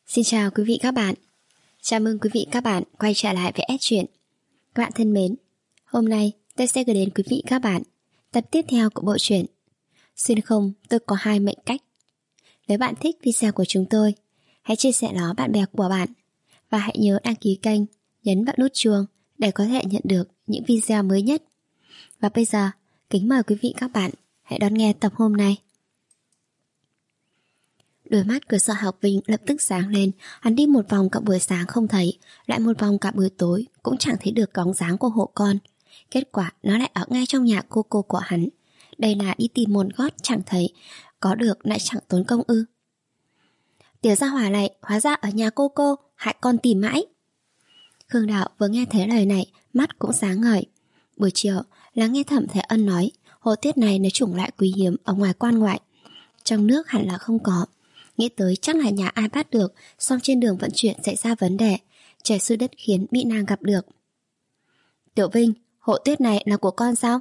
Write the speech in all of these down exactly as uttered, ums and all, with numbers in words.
Xin chào quý vị các bạn. Chào mừng quý vị các bạn quay trở lại với S Truyện. Các bạn thân mến, hôm nay tôi sẽ gửi đến quý vị các bạn tập tiếp theo của bộ truyện Xuyên không tôi có hai mệnh cách. Nếu bạn thích video của chúng tôi, hãy chia sẻ nó bạn bè của bạn và hãy nhớ đăng ký kênh, nhấn vào nút chuông để có thể nhận được những video mới nhất. Và bây giờ, kính mời quý vị các bạn hãy đón nghe tập hôm nay. Đôi mắt của Sở Học Vinh lập tức sáng lên. Hắn đi một vòng cả buổi sáng không thấy, lại một vòng cả buổi tối cũng chẳng thấy được bóng dáng của hộ con. Kết quả nó lại ở ngay trong nhà cô cô của hắn. Đây là đi tìm một gót chẳng thấy, có được lại chẳng tốn công ư. Tiểu gia hỏa này hóa ra ở nhà cô cô, hại con tìm mãi. Khương Đạo vừa nghe thấy lời này, mắt cũng sáng ngời. Buổi chiều là nghe Thẩm Thế Ân nói hồ tiết này là chủng loại quý hiếm ở ngoài quan ngoại, trong nước hẳn là không có. Nghĩ tới chắc là nhà ai bắt được, xong trên đường vận chuyển xảy ra vấn đề, trời xuôi đất khiến bị nàng gặp được. Tiểu Vinh, hộ tuyết này là của con sao?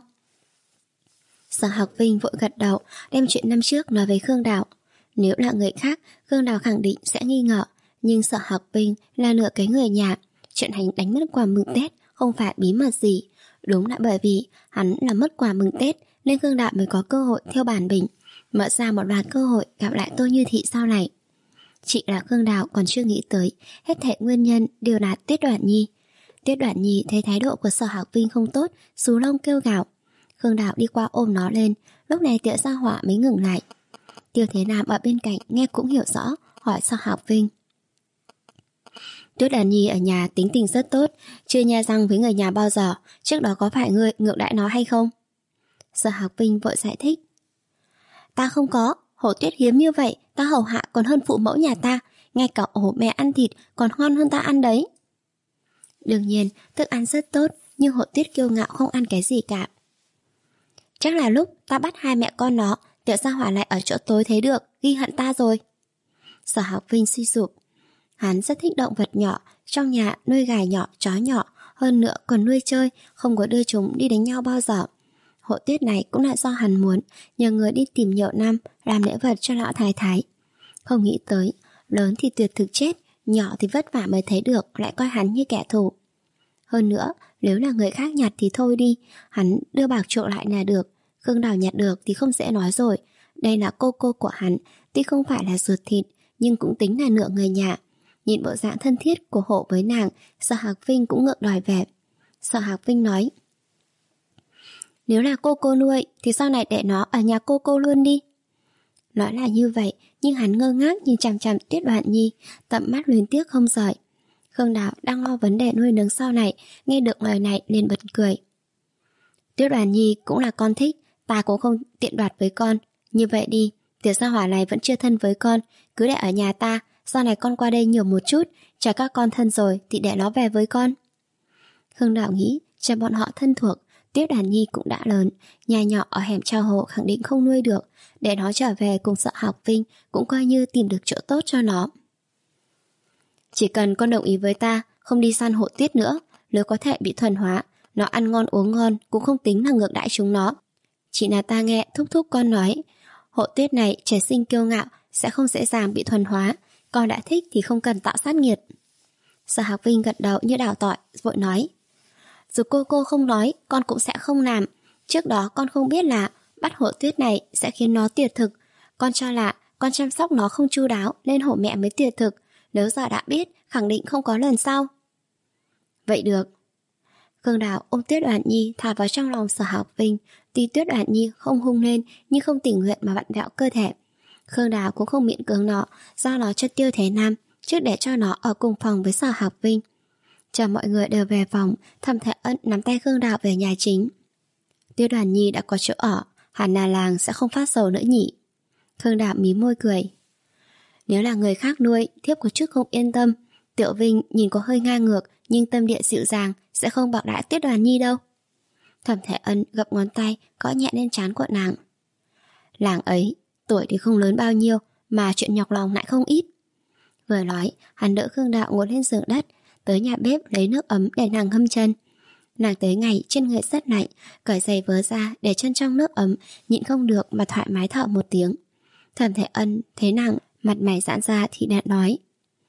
Sở Học Vinh vội gật đầu, đem chuyện năm trước nói với Khương Đạo. Nếu là người khác, Khương Đạo khẳng định sẽ nghi ngờ, nhưng Sở Học Vinh là nửa cái người nhà. Chuyện hắn đánh mất quà mừng Tết không phải bí mật gì. Đúng là bởi vì hắn là mất quà mừng Tết nên Khương Đạo mới có cơ hội theo bản bình, mở ra một loạt cơ hội gặp lại Tô Như Thị sau này. Chị là Khương Đạo còn chưa nghĩ tới, hết thảy nguyên nhân đều là Tiết Đoản Nhi. Tiết Đoản Nhi thấy thái độ của Sở Học Vinh không tốt, xù lông kêu gào. Khương Đạo đi qua ôm nó lên, lúc này Tiểu gia hỏa mới ngừng lại. Tiêu Thế Nam ở bên cạnh nghe cũng hiểu rõ, hỏi Sở Học Vinh. Tiết Đoản Nhi ở nhà tính tình rất tốt, chưa nha răng với người nhà bao giờ, trước đó có phải ngươi ngược đãi nó hay không? Sở Học Vinh vội giải thích. Ta không có, hổ tuyết hiếm như vậy, ta hầu hạ còn hơn phụ mẫu nhà ta, ngay cả ổ mẹ ăn thịt còn ngon hơn ta ăn đấy. Đương nhiên, thức ăn rất tốt, nhưng hổ tuyết kiêu ngạo không ăn cái gì cả. Chắc là lúc ta bắt hai mẹ con nó, Tiểu gia hỏa lại ở chỗ tối thấy được, ghi hận ta rồi. Sở Học Vinh suy sụp. Hắn rất thích động vật nhỏ, trong nhà nuôi gà nhỏ, chó nhỏ, hơn nữa còn nuôi chơi, không có đưa chúng đi đánh nhau bao giờ. Hộ tuyết này cũng là do hắn muốn, nhờ người đi tìm nhiều năm làm lễ vật cho lão thái thái. Không nghĩ tới, lớn thì tuyệt thực chết, nhỏ thì vất vả mới thấy được, lại coi hắn như kẻ thù. Hơn nữa, nếu là người khác nhặt thì thôi đi, hắn đưa bạc trộn lại là được. Khương Đào nhặt được thì không dễ nói rồi. Đây là cô cô của hắn, tuy không phải là ruột thịt, nhưng cũng tính là nửa người nhà. Nhìn bộ dạng thân thiết của hộ với nàng, Sở Học Vinh cũng ngượng đòi về. Sở Học Vinh nói, nếu là cô cô nuôi thì sau này để nó ở nhà cô cô luôn đi. Nói là như vậy, nhưng hắn ngơ ngác nhìn chằm chằm Tiết Đoản Nhi, tầm mắt luyến tiếc không rời. Khương Đạo đang lo vấn đề nuôi nấng sau này, nghe được lời này liền bật cười. Tiết Đoản Nhi cũng là con thích, ta cũng không tiện đoạt với con. Như vậy đi, Tiểu gia hỏa này vẫn chưa thân với con, cứ để ở nhà ta, sau này con qua đây nhiều một chút, chờ các con thân rồi thì để nó về với con. Khương Đạo nghĩ, chờ bọn họ thân thuộc, Tiết Đoản Nhi cũng đã lớn, nhà nhỏ ở hẻm Trao Hộ khẳng định không nuôi được, để nó trở về cùng Sở Học Vinh cũng coi như tìm được chỗ tốt cho nó. Chỉ cần con đồng ý với ta, không đi săn hộ tuyết nữa, nếu có thể bị thuần hóa, nó ăn ngon uống ngon cũng không tính là ngược đãi chúng nó. Chỉ là ta nghe thúc thúc con nói, hộ tuyết này trẻ sinh kiêu ngạo, sẽ không dễ dàng bị thuần hóa, con đã thích thì không cần tạo sát nghiệt. Sở Học Vinh gật đầu như đào tỏi, vội nói. Dù cô cô không nói, con cũng sẽ không làm. Trước đó con không biết là bắt hổ tuyết này sẽ khiến nó tiệt thực. Con cho là con chăm sóc nó không chu đáo nên hổ mẹ mới tiệt thực. Nếu giờ đã biết, khẳng định không có lần sau. Vậy được. Khương Đạo ôm Tiết Đoản Nhi thả vào trong lòng Sở Học Vinh. Tuy Tiết Đoản Nhi không hung lên, nhưng không tình nguyện mà vặn vẹo cơ thể. Khương Đạo cũng không miễn cưỡng nó, giao nó cho Tiêu Thế Nam, trước để cho nó ở cùng phòng với Sở Học Vinh. Chờ mọi người đều về phòng, Thẩm Thế Ân nắm tay Khương Đạo về nhà chính. Tiêu Đoản Nhi đã có chỗ ở, hẳn là làng sẽ không phát sầu nữa nhỉ. Khương Đạo mí môi cười. Nếu là người khác nuôi, thiếp có chút không yên tâm. Tiểu Vinh nhìn có hơi ngang ngược, nhưng tâm địa dịu dàng, sẽ không bạc đãi Tiết Đoản Nhi đâu. Thẩm Thế Ân gập ngón tay, gõ nhẹ lên trán của nàng. Làng ấy, tuổi thì không lớn bao nhiêu, mà chuyện nhọc lòng lại không ít. Vừa nói, hắn đỡ Khương Đạo ngồi lên giường đất, tới nhà bếp lấy nước ấm để nàng ngâm chân. Nàng tới ngày trên người rất lạnh, cởi giày vớ ra để chân trong nước ấm, nhịn không được mà thoải mái thở một tiếng. Thẩm Thế Ân thấy nàng mặt mày giãn ra thì đã nói.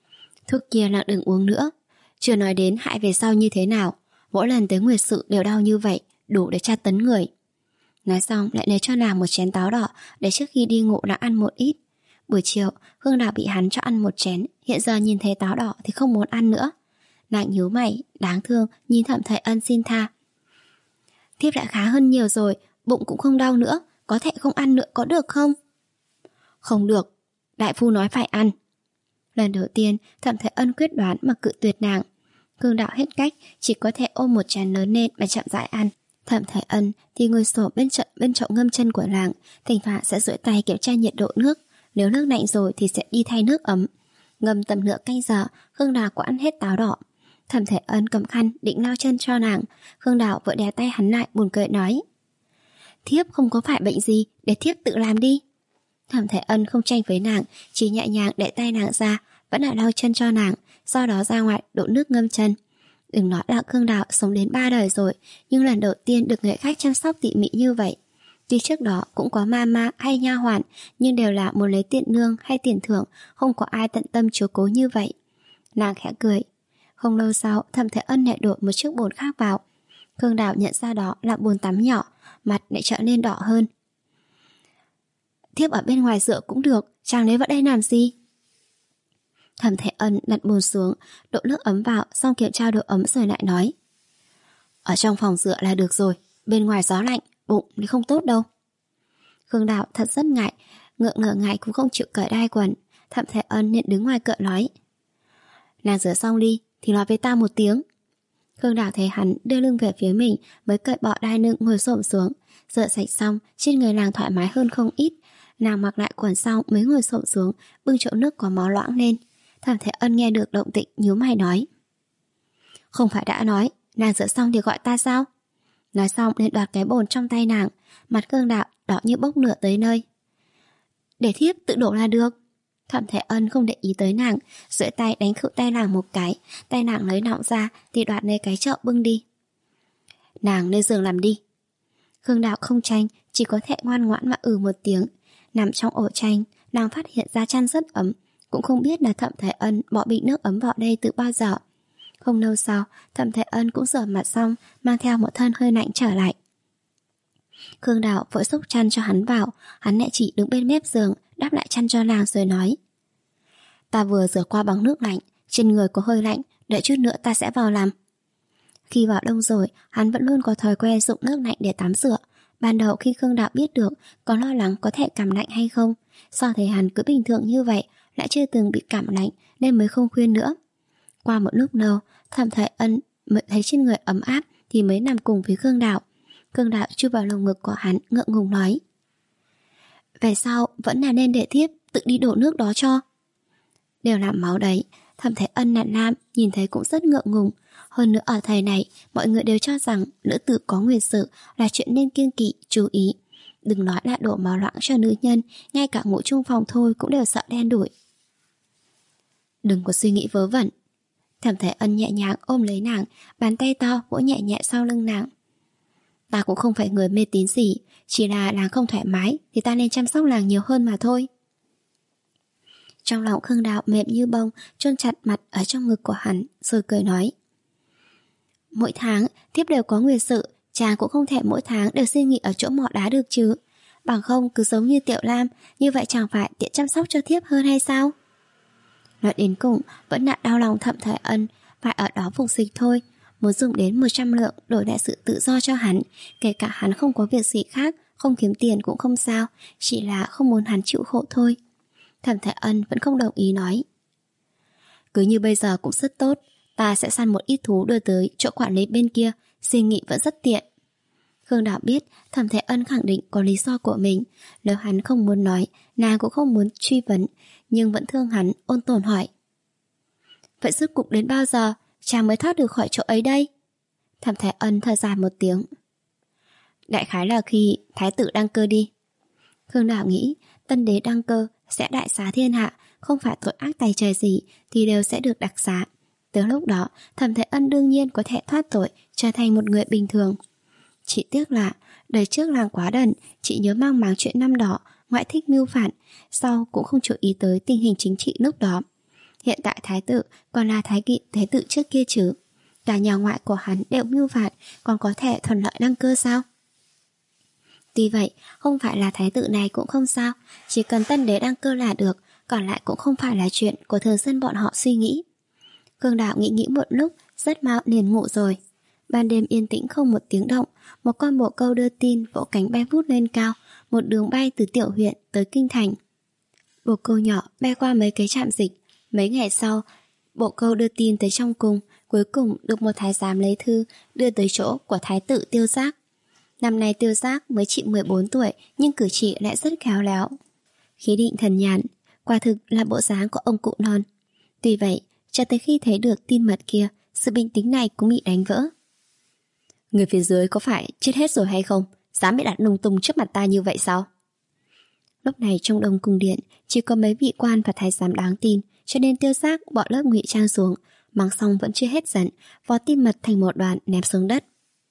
Thuốc kia nàng đừng uống nữa. Chưa nói đến hại về sau như thế nào. Mỗi lần tới nguyệt sự đều đau như vậy, đủ để tra tấn người. Nói xong lại lấy cho nàng một chén táo đỏ để trước khi đi ngủ nàng ăn một ít. Buổi chiều Khương Đào bị hắn cho ăn một chén, hiện giờ nhìn thấy táo đỏ thì không muốn ăn nữa. Nàng nhíu mày, đáng thương nhìn Thẩm Thời Ân xin tha. Thiếp đã khá hơn nhiều rồi, bụng cũng không đau nữa, có thể không ăn nữa có được không? Không được, đại phu nói phải ăn. Lần đầu tiên Thẩm Thời Ân quyết đoán mà cự tuyệt nàng. Khương Đào hết cách, chỉ có thể ôm một chén lớn lên mà chậm rãi ăn. Thẩm Thời Ân thì ngồi xổm bên trận bên chậu ngâm chân của nàng, thỉnh thoảng sẽ duỗi tay kiểm tra nhiệt độ nước, nếu nước lạnh rồi thì sẽ đi thay nước ấm. Ngâm tầm nửa canh giờ, Khương Đào có ăn hết táo đỏ. Thẩm Thời Ân cầm khăn định lau chân cho nàng, Khương Đào vội đè tay hắn lại buồn cười nói: thiếp không có phải bệnh gì, để thiếp tự làm đi. Thẩm Thời Ân không tranh với nàng, chỉ nhẹ nhàng đẩy tay nàng ra, vẫn là lau chân cho nàng, sau đó ra ngoài đổ nước ngâm chân. Đừng nói là Khương Đào sống đến ba đời rồi, nhưng lần đầu tiên được người khách chăm sóc tỉ mỉ như vậy. Tuy trước đó cũng có mama hay nha hoàn, nhưng đều là muốn lấy tiền nương hay tiền thưởng, không có ai tận tâm chiếu cố như vậy. Nàng khẽ cười. Không lâu sau, Thẩm Thời Ân lại đổ một chiếc bồn khác vào. Khương Đào nhận ra đó là bồn tắm nhỏ, mặt lại trở nên đỏ hơn. Thiếp ở bên ngoài rửa cũng được, chàng lấy vào đây làm gì? Thẩm Thời Ân đặt bồn xuống, đổ nước ấm vào, xong kiểm tra độ ấm rồi lại nói: ở trong phòng rửa là được rồi, bên ngoài gió lạnh, bụng thì không tốt đâu. Khương Đào thật rất ngại, ngượng ngờ ngại cũng không chịu cởi đai quần. Thẩm Thời Ân nên đứng ngoài cửa nói: nàng rửa xong đi thì nói với ta một tiếng. Khương Đào thấy hắn đưa lưng về phía mình, mới cởi bỏ đai lưng ngồi xổm xuống. Rửa sạch xong, trên người nàng thoải mái hơn không ít. Nàng mặc lại quần xong mới ngồi xổm xuống, bưng chậu nước có máu loãng lên. Thẩm Thời Ân nghe được động tĩnh nhíu mày nói: không phải đã nói nàng rửa xong thì gọi ta sao? Nói xong nên đoạt cái bồn trong tay nàng. Mặt Khương Đào đỏ như bốc lửa tới nơi. Để thiếp tự đổ là được. Thẩm Thời Ân không để ý tới nàng, duỗi tay đánh khựu tay nàng một cái. Tay nàng lấy nọng ra thì đoạt lấy cái chậu bưng đi. Nàng lên giường làm đi. Khương Đào không tranh, chỉ có thể ngoan ngoãn mà ừ một tiếng. Nằm trong ổ chanh, nàng phát hiện ra chăn rất ấm, cũng không biết là Thẩm Thời Ân bỏ bình nước ấm vào đây từ bao giờ. Không lâu sau, Thẩm Thời Ân cũng rửa mặt xong, mang theo một thân hơi lạnh trở lại. Khương Đào vội xốc chăn cho hắn vào, hắn lại chỉ đứng bên mép giường, đắp lại chăn cho nàng rồi nói: ta vừa rửa qua bằng nước lạnh, trên người có hơi lạnh, đợi chút nữa ta sẽ vào làm. Khi vào đông rồi, hắn vẫn luôn có thói quen dùng nước lạnh để tắm rửa. Ban đầu khi Khương Đào biết được, có lo lắng có thể cảm lạnh hay không. Sau thấy hắn cứ bình thường như vậy, lại chưa từng bị cảm lạnh, nên mới không khuyên nữa. Qua một lúc lâu, Thẩm Thời Ân mới thấy trên người ấm áp thì mới nằm cùng với Khương Đào. Khương Đào chui vào lồng ngực của hắn, ngượng ngùng nói: về sau vẫn là nên để thiếp tự đi đổ nước đó cho. Đều làm máu đấy. Thẩm Thời Ân nặn nam nhìn thấy cũng rất ngượng ngùng. Hơn nữa ở thời này, mọi người đều cho rằng nữ tử có nguyệt sự là chuyện nên kiêng kỵ, chú ý. Đừng nói là đổ máu loãng cho nữ nhân, ngay cả ngủ chung phòng thôi cũng đều sợ đen đủi. Đừng có suy nghĩ vớ vẩn. Thẩm Thời Ân nhẹ nhàng ôm lấy nàng, bàn tay to vỗ nhẹ nhẹ sau lưng nàng. Ta cũng không phải người mê tín gì, chỉ là nàng không thoải mái thì ta nên chăm sóc nàng nhiều hơn mà thôi. Trong lòng Khương Đào mềm như bông, chôn chặt mặt ở trong ngực của hắn, rồi cười nói: mỗi tháng thiếp đều có nguyệt sự, chàng cũng không thể mỗi tháng đều suy nghĩ ở chỗ mỏ đá được chứ. Bằng không cứ giống như Tiểu Lam, như vậy chẳng phải tiện chăm sóc cho thiếp hơn hay sao? Nói đến cùng vẫn là đau lòng Thẩm Thời Ân, phải ở đó phục dịch thôi. Muốn dùng đến một trăm lượng đổi lại sự tự do cho hắn, kể cả hắn không có việc gì khác, không kiếm tiền cũng không sao, chỉ là không muốn hắn chịu khổ thôi. Thẩm Thời Ân vẫn không đồng ý nói: cứ như bây giờ cũng rất tốt, ta sẽ săn một ít thú đưa tới chỗ quản lý bên kia, suy nghĩ vẫn rất tiện. Khương Đào biết Thẩm Thời Ân khẳng định có lý do của mình, nếu hắn không muốn nói, nàng cũng không muốn truy vấn, nhưng vẫn thương hắn, ôn tồn hỏi: vậy rốt cuộc đến bao giờ chàng mới thoát được khỏi chỗ ấy đây? Thẩm Thời Ân thở dài một tiếng: đại khái là khi thái tử đăng cơ đi. Khương Đào nghĩ tân đế đăng cơ sẽ đại xá thiên hạ, không phải tội ác tày trời gì thì đều sẽ được đặc xá. Tới lúc đó, Thẩm Thời Ân đương nhiên có thể thoát tội, trở thành một người bình thường. Chỉ tiếc là đời trước làng quá đần, chỉ nhớ mang máng chuyện năm đó, ngoại thích mưu phản, sau cũng không chú ý tới tình hình chính trị lúc đó. Hiện tại thái tử còn là thái kỵ thái tử trước kia chứ. Cả nhà ngoại của hắn đều mưu phạt, còn có thể thuận lợi đăng cơ sao? Tuy vậy, không phải là thái tử này cũng không sao, chỉ cần tân đế đăng cơ là được, còn lại cũng không phải là chuyện của thường dân bọn họ suy nghĩ. Khương Đạo nghĩ nghĩ một lúc, rất mau liền ngủ rồi. Ban đêm yên tĩnh không một tiếng động, một con bồ câu đưa tin vỗ cánh bay vút lên cao, một đường bay từ tiểu huyện tới kinh thành. Bồ câu nhỏ bay qua mấy cái trạm dịch. Mấy ngày sau, bộ câu đưa tin tới trong cung, cuối cùng được một thái giám lấy thư đưa tới chỗ của thái tử Tiêu Giác. Năm nay Tiêu Giác mới chỉ mười bốn tuổi, nhưng cử chỉ lại rất khéo léo, khí định thần nhàn, quả thực là bộ dáng của ông cụ non. Tuy vậy, cho tới khi thấy được tin mật kia, sự bình tĩnh này cũng bị đánh vỡ. Người phía dưới có phải chết hết rồi hay không? Dám bị đặt lung tung trước mặt ta như vậy sao? Lúc này trong Đông Cung điện chỉ có mấy vị quan và thái giám đáng tin, cho nên Tiêu Giác bỏ lớp ngụy trang xuống, mắng xong vẫn chưa hết giận, vò tin mật thành một đoạn ném xuống đất.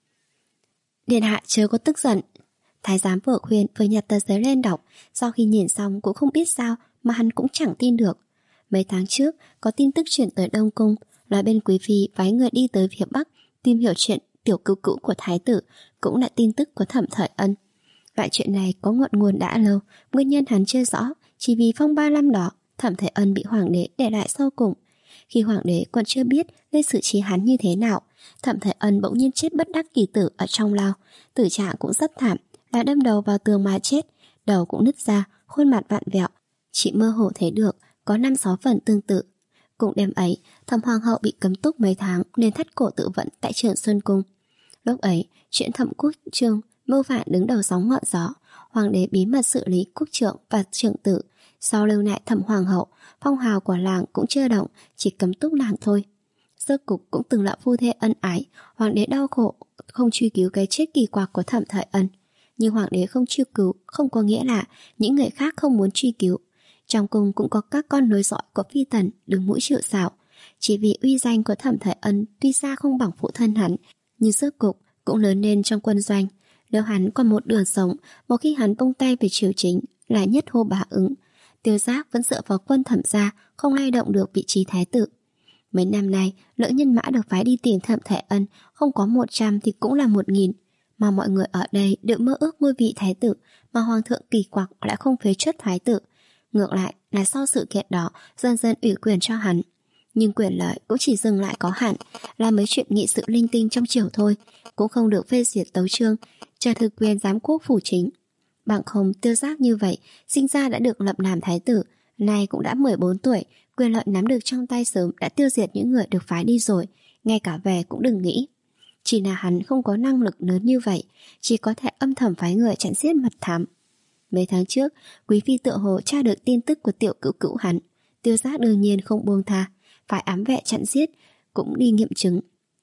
Điện hạ chớ có tức giận. Thái giám vừa khuyên vừa nhặt tờ giấy lên đọc. Sau khi nhìn xong cũng không biết sao mà hắn cũng chẳng tin được. Mấy tháng trước có tin tức chuyển tới Đông Cung, nói bên quý phi phái người đi tới phía Bắc tìm hiểu chuyện tiểu cứu cữu của thái tử, cũng là tin tức của Thẩm Thời Ân. Loại chuyện này có ngọn nguồn đã lâu, nguyên nhân hắn chưa rõ, chỉ vì phong ba năm đó Thẩm Thời Ân bị hoàng đế để lại sau cùng. Khi hoàng đế còn chưa biết nên xử trí hắn như thế nào, Thẩm Thời Ân bỗng nhiên chết bất đắc kỳ tử ở trong lao, tử trạng cũng rất thảm, là đâm đầu vào tường mà chết, đầu cũng nứt ra, khuôn mặt vặn vẹo, chỉ mơ hồ thấy được có năm sáu phần tương tự. Cùng đêm ấy, Thẩm hoàng hậu bị cấm túc mấy tháng nên thắt cổ tự vẫn tại Trường Xuân Cung. Lúc ấy, chuyện Thẩm Quốc Trương mưu phản đứng đầu sóng ngọn gió, hoàng đế bí mật xử lý quốc trượng và trưởng tử. Sau lưu lại Thẩm hoàng hậu, phong hào của làng cũng chưa động, chỉ cấm túc làng thôi. Sơ cục cũng từng là phu thê ân ái, hoàng đế đau khổ không truy cứu cái chết kỳ quặc của Thẩm Thời Ân. Nhưng hoàng đế không truy cứu không có nghĩa là những người khác không muốn truy cứu. Trong cung cũng có các con nối dõi của phi tần đứng mũi chịu sào. Chỉ vì uy danh của Thẩm Thời Ân tuy xa không bằng phụ thân hắn, nhưng sơ cục cũng lớn lên trong quân doanh. Nếu hắn còn một đường sống, một khi hắn bông tay về triều chính là nhất hô bá ứng. Tiêu Giác vẫn dựa vào quân Thẩm gia, không lay động được vị trí thái tử. Mấy năm nay, lỡ nhân mã được phái đi tìm Thẩm Thời Ân, không có một trăm thì cũng là một nghìn. Mà mọi người ở đây đều mơ ước ngôi vị thái tử, mà hoàng thượng kỳ quặc lại không phế truất thái tử. Ngược lại là sau sự kiện đó dần dần ủy quyền cho hắn. Nhưng quyền lợi cũng chỉ dừng lại có hạn, là mấy chuyện nghị sự linh tinh trong triều thôi, cũng không được phê duyệt tấu chương, chờ thực quyền giám quốc phủ chính. Bằng không Tiêu Giác như vậy, sinh ra đã được lập làm thái tử, nay cũng đã mười bốn tuổi, quyền lợi nắm được trong tay sớm đã tiêu diệt những người được phái đi rồi, ngay cả về cũng đừng nghĩ. Chỉ là hắn không có năng lực lớn như vậy, chỉ có thể âm thầm phái người chặn giết mật thám. Mấy tháng trước, quý phi tựa hồ tra được tin tức của tiểu cữu cữu hắn. Tiêu Giác đương nhiên không buông tha, phải ám vệ chặn giết, cũng đi nghiệm chứng.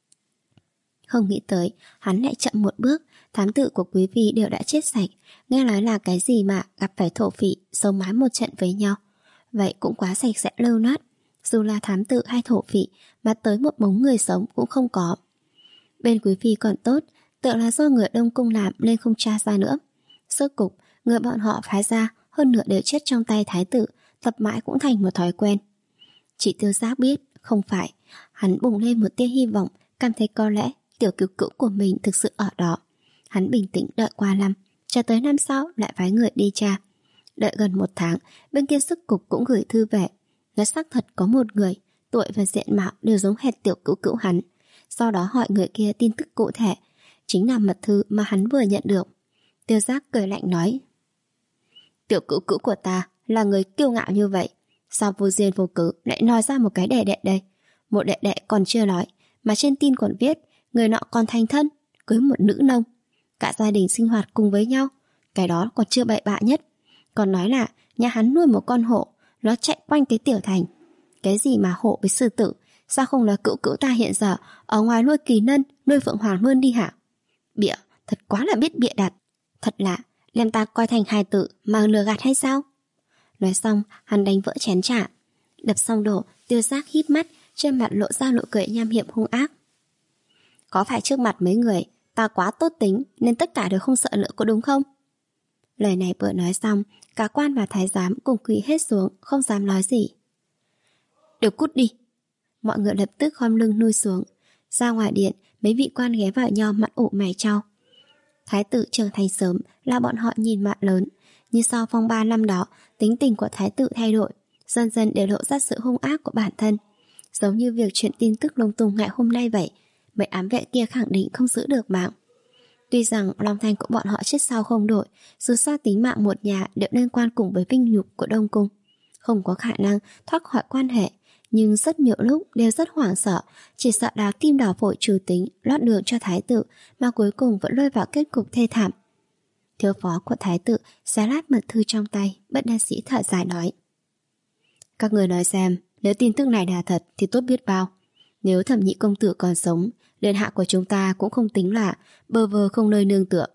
Không nghĩ tới, hắn lại chậm một bước, thám tử của quý phi đều đã chết sạch. Nghe nói là cái gì mà gặp phải thổ phỉ, sống mái một trận với nhau. Vậy cũng quá sạch sẽ lâu nát. Dù là thám tử hay thổ phỉ, mà tới một bóng người sống cũng không có. Bên quý phi còn tốt, tưởng là do người Đông Cung làm nên không tra ra nữa. Sơ cục, người bọn họ phái ra hơn nửa đều chết trong tay thái tử, tập mãi cũng thành một thói quen. Chỉ Tiêu Giác biết, không phải. Hắn bùng lên một tia hy vọng, cảm thấy có lẽ tiểu cứu cữu của mình thực sự ở đó. Hắn bình tĩnh đợi qua năm, cho tới năm sau lại phái người đi tra. Đợi gần một tháng, bên kia sức cục cũng gửi thư về. Nói xác thật có một người, tuổi và diện mạo đều giống hệt tiểu cứu cữu hắn. Sau đó hỏi người kia tin tức cụ thể, chính là mật thư mà hắn vừa nhận được. Tiêu Giác cười lạnh nói: tiểu cứu cữu của ta là người kiêu ngạo như vậy, sao vô duyên vô cớ lại nói ra một cái đệ đệ đây? Một đệ đệ còn chưa nói, mà trên tin còn viết người nọ còn thành thân, cưới một nữ nông, cả gia đình sinh hoạt cùng với nhau. Cái đó còn chưa bậy bạ nhất. Còn nói là nhà hắn nuôi một con hổ, nó chạy quanh cái tiểu thành. Cái gì mà hổ với sư tử, sao không nói cữu cữu ta hiện giờ ở ngoài nuôi kỳ lân, nuôi phượng hoàng luôn đi hả? Bịa, thật quá là biết bịa đặt. Thật lạ, đem ta coi thành hài tử mà lừa gạt hay sao? Nói xong, hắn đánh vỡ chén trà. Đập xong đổ, Tiêu Giác híp mắt, trên mặt lộ ra nụ cười nham hiểm hung ác. Có phải trước mặt mấy người ta quá tốt tính nên tất cả đều không sợ nữa có đúng không? Lời này vừa nói xong, cả quan và thái giám cùng quỳ hết xuống, không dám nói gì. đều cút đi. Mọi người lập tức khom lưng nuôi xuống. Ra ngoài điện, mấy vị quan ghé vào nhau mặt ủ mày trao. Thái tử trưởng thành sớm là bọn họ nhìn mặt lớn, nhưng sau phong ba năm đó, tính tình của thái tử thay đổi, dần dần để lộ ra sự hung ác của bản thân. Giống như việc chuyện tin tức lung tung ngày hôm nay vậy, mấy ám vệ kia khẳng định không giữ được mạng. Tuy rằng lòng thành của bọn họ chết sau không đổi, dù sao tính mạng một nhà đều liên quan cùng với vinh nhục của Đông Cung, không có khả năng thoát khỏi quan hệ, nhưng rất nhiều lúc đều rất hoảng sợ, chỉ sợ đào tim đào phổi trừ tính, lót đường cho thái tử, mà cuối cùng vẫn rơi vào kết cục thê thảm. Thiếu phó của thái tử xé lát mật thư trong tay, bất đắc sĩ thở dài nói: các người nói xem, nếu tin tức này là thật thì tốt biết bao. Nếu Thẩm nhị công tử còn sống, điện hạ của chúng ta cũng không tính là bơ vơ không nơi nương tựa.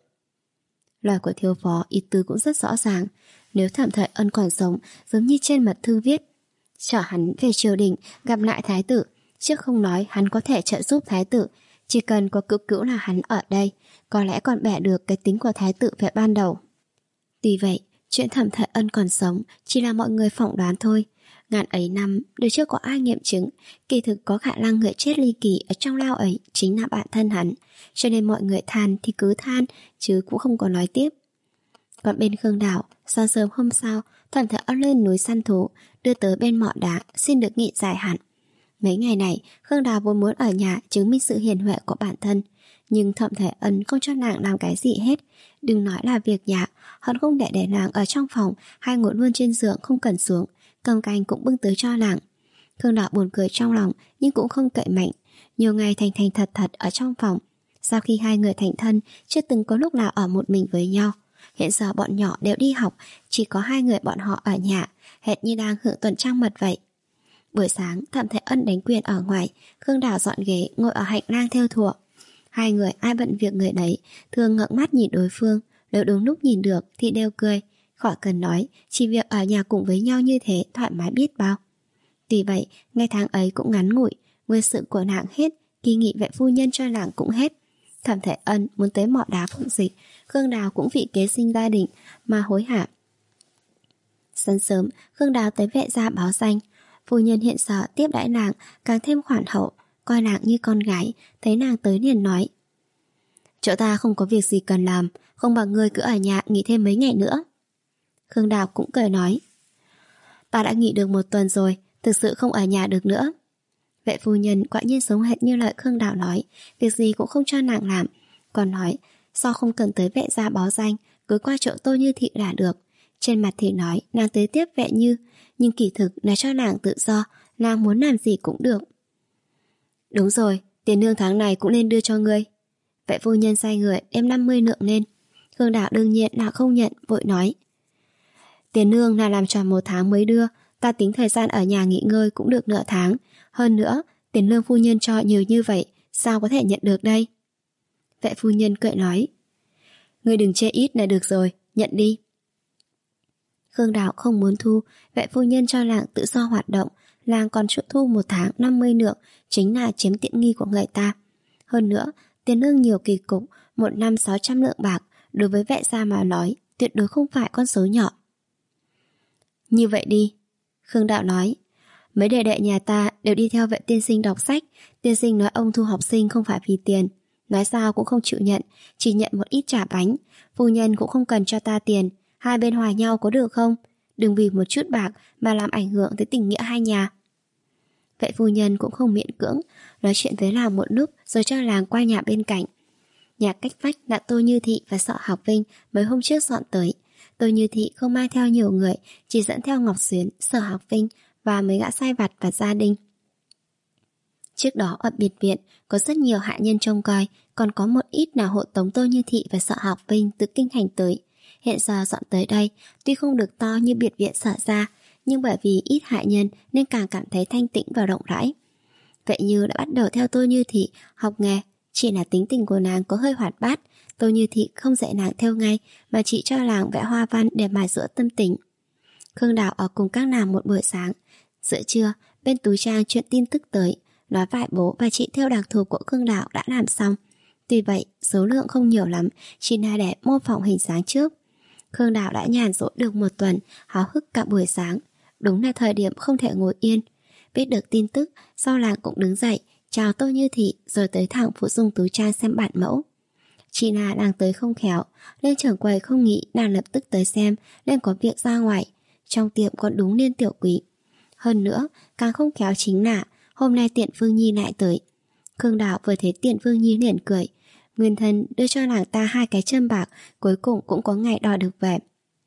Lời của thiếu phó ý tứ cũng rất rõ ràng. Nếu Thẩm Thời Ân còn sống, giống như trên mật thư viết, chở hắn về triều đình gặp lại thái tử, chứ không nói hắn có thể trợ giúp thái tử, chỉ cần có cữu cữu là hắn ở đây, có lẽ còn bẻ được cái tính của thái tử về ban đầu. Tuy vậy, chuyện Thẩm Thời Ân còn sống chỉ là mọi người phỏng đoán thôi. Ngàn ấy năm đều chưa có ai nghiệm chứng, kỳ thực có khả năng người chết ly kỳ ở trong lao ấy chính là bản thân hắn, cho nên mọi người than thì cứ than, chứ cũng không có nói tiếp. Còn bên Khương Đảo, sáng sớm hôm sau, Thẩm Thời Ân lên núi săn thú, đưa tới bên mỏ đá, xin được nghỉ dài hạn. Mấy ngày này, Khương Đào vốn muốn ở nhà chứng minh sự hiền huệ của bản thân, nhưng Thẩm Thời Ân không cho nàng làm cái gì hết. Đừng nói là việc nhà, hắn không để để nàng ở trong phòng hay ngồi luôn trên giường không cần xuống, cơm canh cũng bưng tới cho nàng. Khương Đào buồn cười trong lòng nhưng cũng không cậy mạnh. Nhiều ngày thành thành thật thật ở trong phòng. Sau khi hai người thành thân, chưa từng có lúc nào ở một mình với nhau. Hiện giờ bọn nhỏ đều đi học, chỉ có hai người bọn họ ở nhà, hệt như đang hưởng tuần trăng mật vậy. Buổi sáng, Thẩm Thời Ân đánh quyền ở ngoài, Khương Đào dọn ghế ngồi ở hành lang theo thùa. Hai người ai bận việc người đấy, thường ngẩng mắt nhìn đối phương, nếu đúng lúc nhìn được thì đều cười. Khỏi cần nói, chỉ việc ở nhà cùng với nhau như thế thoải mái biết bao. Tuy vậy, ngày tháng ấy cũng ngắn ngủi, nguyên sự của nàng hết, kỳ nghị vệ phu nhân cho nàng cũng hết. Thẩm Thời Ân muốn tới mỏ đá phụng dịch, Khương Đào cũng vì kế sinh gia đình mà hối hả. Sáng sớm, Khương Đào tới vệ gia báo danh. Phu nhân hiện giờ tiếp đãi nàng càng thêm khoản hậu, coi nàng như con gái, thấy nàng tới liền nói: chỗ ta không có việc gì cần làm, không bằng ngươi cứ ở nhà nghỉ thêm mấy ngày nữa. Khương Đào cũng cười nói: ta đã nghỉ được một tuần rồi, thực sự không ở nhà được nữa. Vệ phu nhân quả nhiên sống hệt như lời Khương Đào nói, việc gì cũng không cho nàng làm, còn nói sao không cần tới vệ gia báo danh, cứ qua chỗ Tô Như Thị là được. Trên mặt thì nói nàng tới tiếp vệ Như, nhưng kỳ thực là cho nàng tự do, nàng muốn làm gì cũng được. Đúng rồi, tiền lương tháng này cũng nên đưa cho ngươi. Vệ phu nhân sai người đem năm mươi lượng lên. Khương Đào đương nhiên là không nhận, vội nói: tiền lương là làm tròn một tháng mới đưa, ta tính thời gian ở nhà nghỉ ngơi cũng được nửa tháng. Hơn nữa, tiền lương phu nhân cho nhiều như vậy, sao có thể nhận được đây? Vệ phu nhân cười nói: ngươi đừng chê ít là được rồi, nhận đi. Khương Đào không muốn thu, vệ phu nhân cho làng tự do hoạt động, làng còn chịu thu một tháng năm mươi lượng, chính là chiếm tiện nghi của người ta. Hơn nữa, tiền lương nhiều kỳ cục, một năm sáu trăm lượng bạc, đối với vệ gia mà nói, tuyệt đối không phải con số nhỏ. Như vậy đi, Khương Đạo nói, mấy đệ đệ nhà ta đều đi theo vệ tiên sinh đọc sách, tiên sinh nói ông thu học sinh không phải vì tiền, nói sao cũng không chịu nhận, chỉ nhận một ít trả bánh, phu nhân cũng không cần cho ta tiền, hai bên hòa nhau có được không? Đừng vì một chút bạc mà làm ảnh hưởng tới tình nghĩa hai nhà. Vệ phu nhân cũng không miễn cưỡng, nói chuyện với làng một lúc rồi cho làng qua nhà bên cạnh. Nhà cách vách là Tô Như Thị và Sở Học Vinh mấy hôm trước dọn tới. Tô Như Thị không mang theo nhiều người, chỉ dẫn theo Ngọc Xuyến, Sở Học Vinh và mấy gã sai vặt và gia đình. Trước đó ở biệt viện có rất nhiều hạ nhân trông coi, còn có một ít là hộ tống Tô Như Thị và Sở Học Vinh từ kinh thành tới. Hiện giờ dọn tới đây, tuy không được to như biệt viện Sở gia, nhưng bởi vì ít hạ nhân nên càng cảm thấy thanh tĩnh và rộng rãi. Vậy Như đã bắt đầu theo Tô Như Thị học nghề, chỉ là tính tình của nàng có hơi hoạt bát. Tô Như Thị không dạy nàng theo ngay, mà chỉ cho nàng vẽ hoa văn để mài giũa tâm tình. Khương Đào ở cùng các nàng một buổi sáng. Giữa trưa, bên túi trang chuyện tin tức tới, nói vải bố và chị theo đặc thù của Khương Đào đã làm xong. Tuy vậy, số lượng không nhiều lắm, chỉ là để mô phỏng hình dáng trước. Khương Đào đã nhàn rỗi được một tuần, háo hức cả buổi sáng. Đúng là thời điểm không thể ngồi yên. biết được tin tức, sau làng cũng đứng dậy, chào Tô Như Thị rồi tới thẳng Phụ Dung Tú Trang xem bản mẫu. Chỉ là nàng tới không khéo, nên trưởng quầy không nghĩ nàng lập tức tới xem nên có việc ra ngoài. Trong tiệm còn đúng Niên Tiểu Quý. Hơn nữa, càng không khéo chính là hôm nay Tiện Phương Nhi lại tới. Khương Đào vừa thấy Tiện Phương Nhi liền cười. Nguyên thân đưa cho nàng ta hai cái châm bạc, cuối cùng cũng có ngày đòi được về.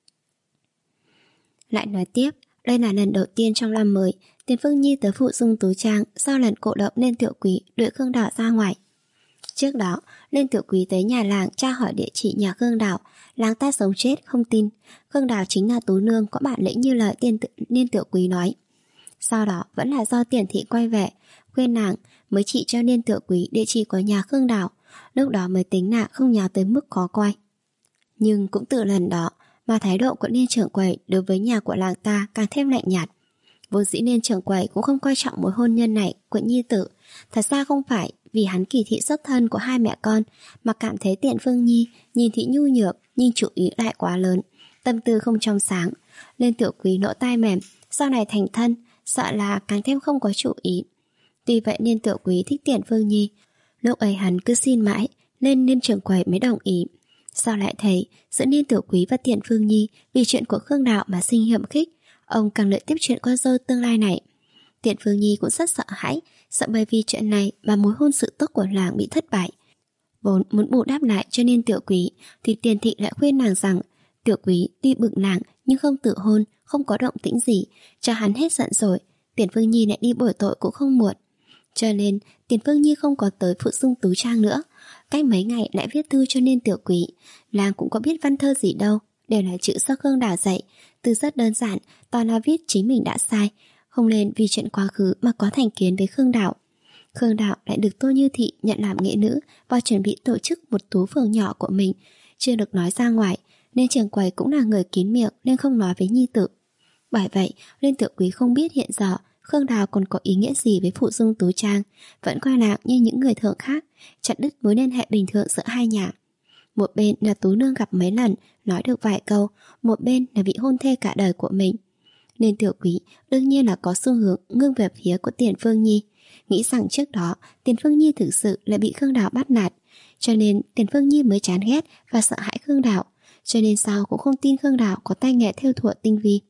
Lại nói tiếp, đây là lần đầu tiên trong năm mới Tiện Phương Nhi tới Phụ Dung Tú Trang sau lần cổ động Niên Tiểu Quý đuổi Khương Đào ra ngoài. Trước đó, Niên Tiểu Quý tới nhà làng tra hỏi địa chỉ nhà Khương Đào. Làng ta sống chết không tin Khương Đào chính là tú nương có bản lĩnh như lời tiên tự, Niên Tiểu Quý nói. Sau đó vẫn là do Tiền Thị quay về khuyên nàng mới chỉ cho Niên Tiểu Quý địa chỉ của nhà Khương Đào. Lúc đó mới tính là không nhào tới mức khó coi. Nhưng cũng từ lần đó mà thái độ của Niên trưởng quầy đối với nhà của làng ta càng thêm lạnh nhạt. Vốn dĩ Niên trưởng quầy cũng không coi trọng mối hôn nhân này của nhi tử. Thật ra không phải vì hắn kỳ thị xuất thân của hai mẹ con, mà cảm thấy Tiện Phương Nhi nhìn thị nhu nhược nhưng chủ ý lại quá lớn, tâm tư không trong sáng. Nên Tiểu Quý lỗ tai mềm, sau này thành thân sợ là càng thêm không có chủ ý. Tuy vậy nên Tiểu Quý thích Tiện Phương Nhi. Lúc ấy hắn cứ xin mãi nên Niên trưởng quầy mới đồng ý. Sao lại thấy giữa Niên Tiểu Quý và Tiện Phương Nhi vì chuyện của Khương Đào mà sinh hiểm khích, ông càng lợi tiếp chuyện con dâu tương lai này. Tiện Phương Nhi cũng rất sợ hãi, sợ bởi vì chuyện này mà mối hôn sự tốt của làng bị thất bại. Vốn muốn bù đắp lại cho Niên Tiểu Quý thì Tiền Thị lại khuyên nàng rằng Tiểu Quý tuy bực nàng nhưng không tự hôn, không có động tĩnh gì, cho hắn hết giận rồi, Tiền Phương Nhi lại đi bồi tội cũng không muộn. Cho nên Tiền Phương Nhi không có tới Phụ Dung Tú Trang nữa. Cách mấy ngày lại viết thư cho Niên Tiểu Quý. Làng cũng có biết văn thơ gì đâu, đều là chữ do Khương Đào dạy. Từ rất đơn giản, toàn là viết chính mình đã sai, không nên vì chuyện quá khứ mà có thành kiến với Khương Đào. Khương Đào lại được Tô Như Thị nhận làm nghĩa nữ và chuẩn bị tổ chức một tú phường nhỏ của mình, chưa được nói ra ngoài, nên trưởng quầy cũng là người kín miệng nên không nói với nhi tử. Bởi vậy, Niên Tiểu Quý không biết hiện giờ Khương Đào còn có ý nghĩa gì với Phụ Dung Tú Trang, vẫn coi nàng như những người thường khác, chặt đứt mối liên hệ bình thường giữa hai nhà. Một bên là tú nương gặp mấy lần, nói được vài câu, một bên là vị hôn thê cả đời của mình. Nên Tiểu Quý đương nhiên là có xu hướng ngưng về phía của Tiền Phương Nhi, nghĩ rằng trước đó Tiền Phương Nhi thực sự lại bị Khương Đào bắt nạt, cho nên Tiền Phương Nhi mới chán ghét và sợ hãi Khương Đào, cho nên sau cũng không tin Khương Đào có tay nghề thêu thùa tinh vi.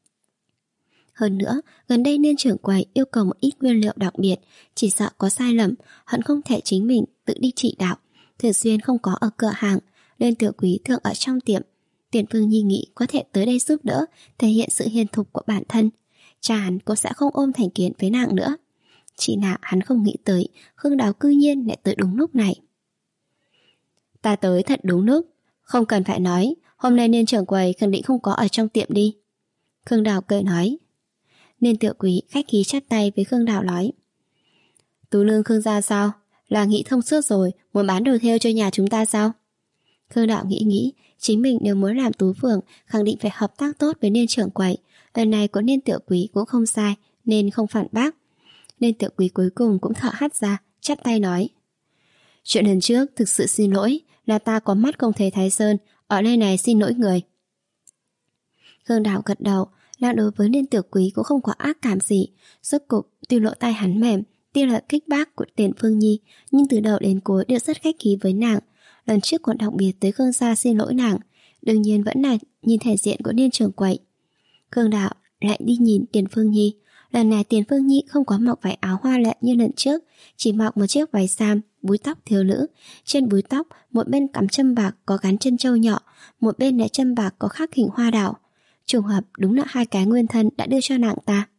Hơn nữa, gần đây Niên trưởng quầy yêu cầu một ít nguyên liệu đặc biệt, chỉ sợ có sai lầm, hận không thể chính mình tự đi chỉ đạo, thường xuyên không có ở cửa hàng, nên Tiểu Quý thường ở trong tiệm. Tiền Phương Nhi nghĩ có thể tới đây giúp đỡ, thể hiện sự hiền thục của bản thân. Cha hắn cũng sẽ không ôm thành kiến với nàng nữa. Chỉ là hắn không nghĩ tới Khương Đào cư nhiên lại tới đúng lúc này. Ta tới thật đúng lúc, không cần phải nói, hôm nay Niên trưởng quầy khẳng định không có ở trong tiệm đi. Khương Đào cười nói. Nên Tiểu Quý khách khí chắp tay với Khương Đào nói. Tú nương Khương gia sao? Là nghĩ thông suốt rồi, muốn bán đồ thêu cho nhà chúng ta sao? Khương Đào nghĩ nghĩ, chính mình nếu muốn làm tú phường khẳng định phải hợp tác tốt với Niên trưởng quầy. Lần này có Niên Tiểu Quý cũng không sai, nên không phản bác. Nên Tiểu Quý cuối cùng cũng thở hắt ra, chắp tay nói. Chuyện lần trước thực sự xin lỗi, là ta có mắt không thấy Thái Sơn, ở nơi này xin lỗi người. Khương Đào gật đầu, là đối với Niên Tiểu Quý cũng không có ác cảm gì. Rốt cục tuy lỗ tai hắn mềm, tuy là kích bác của Tiền Phương Nhi, nhưng từ đầu đến cuối đều rất khách khí với nàng. Lần trước còn đặc biệt tới Khương gia xin lỗi nàng, đương nhiên vẫn là nhìn thể diện của Niên trưởng quầy. Khương Đào lại đi nhìn Tiền Phương Nhi. Lần này Tiền Phương Nhi không có mặc váy áo hoa lệ như lần trước, chỉ mặc một chiếc váy sam, búi tóc thiếu nữ. Trên búi tóc, một bên cắm châm bạc có gắn chân châu nhỏ, một bên là châm bạc có khắc hình hoa đào. Trùng hợp đúng là hai cái nguyên thân đã đưa cho nàng ta.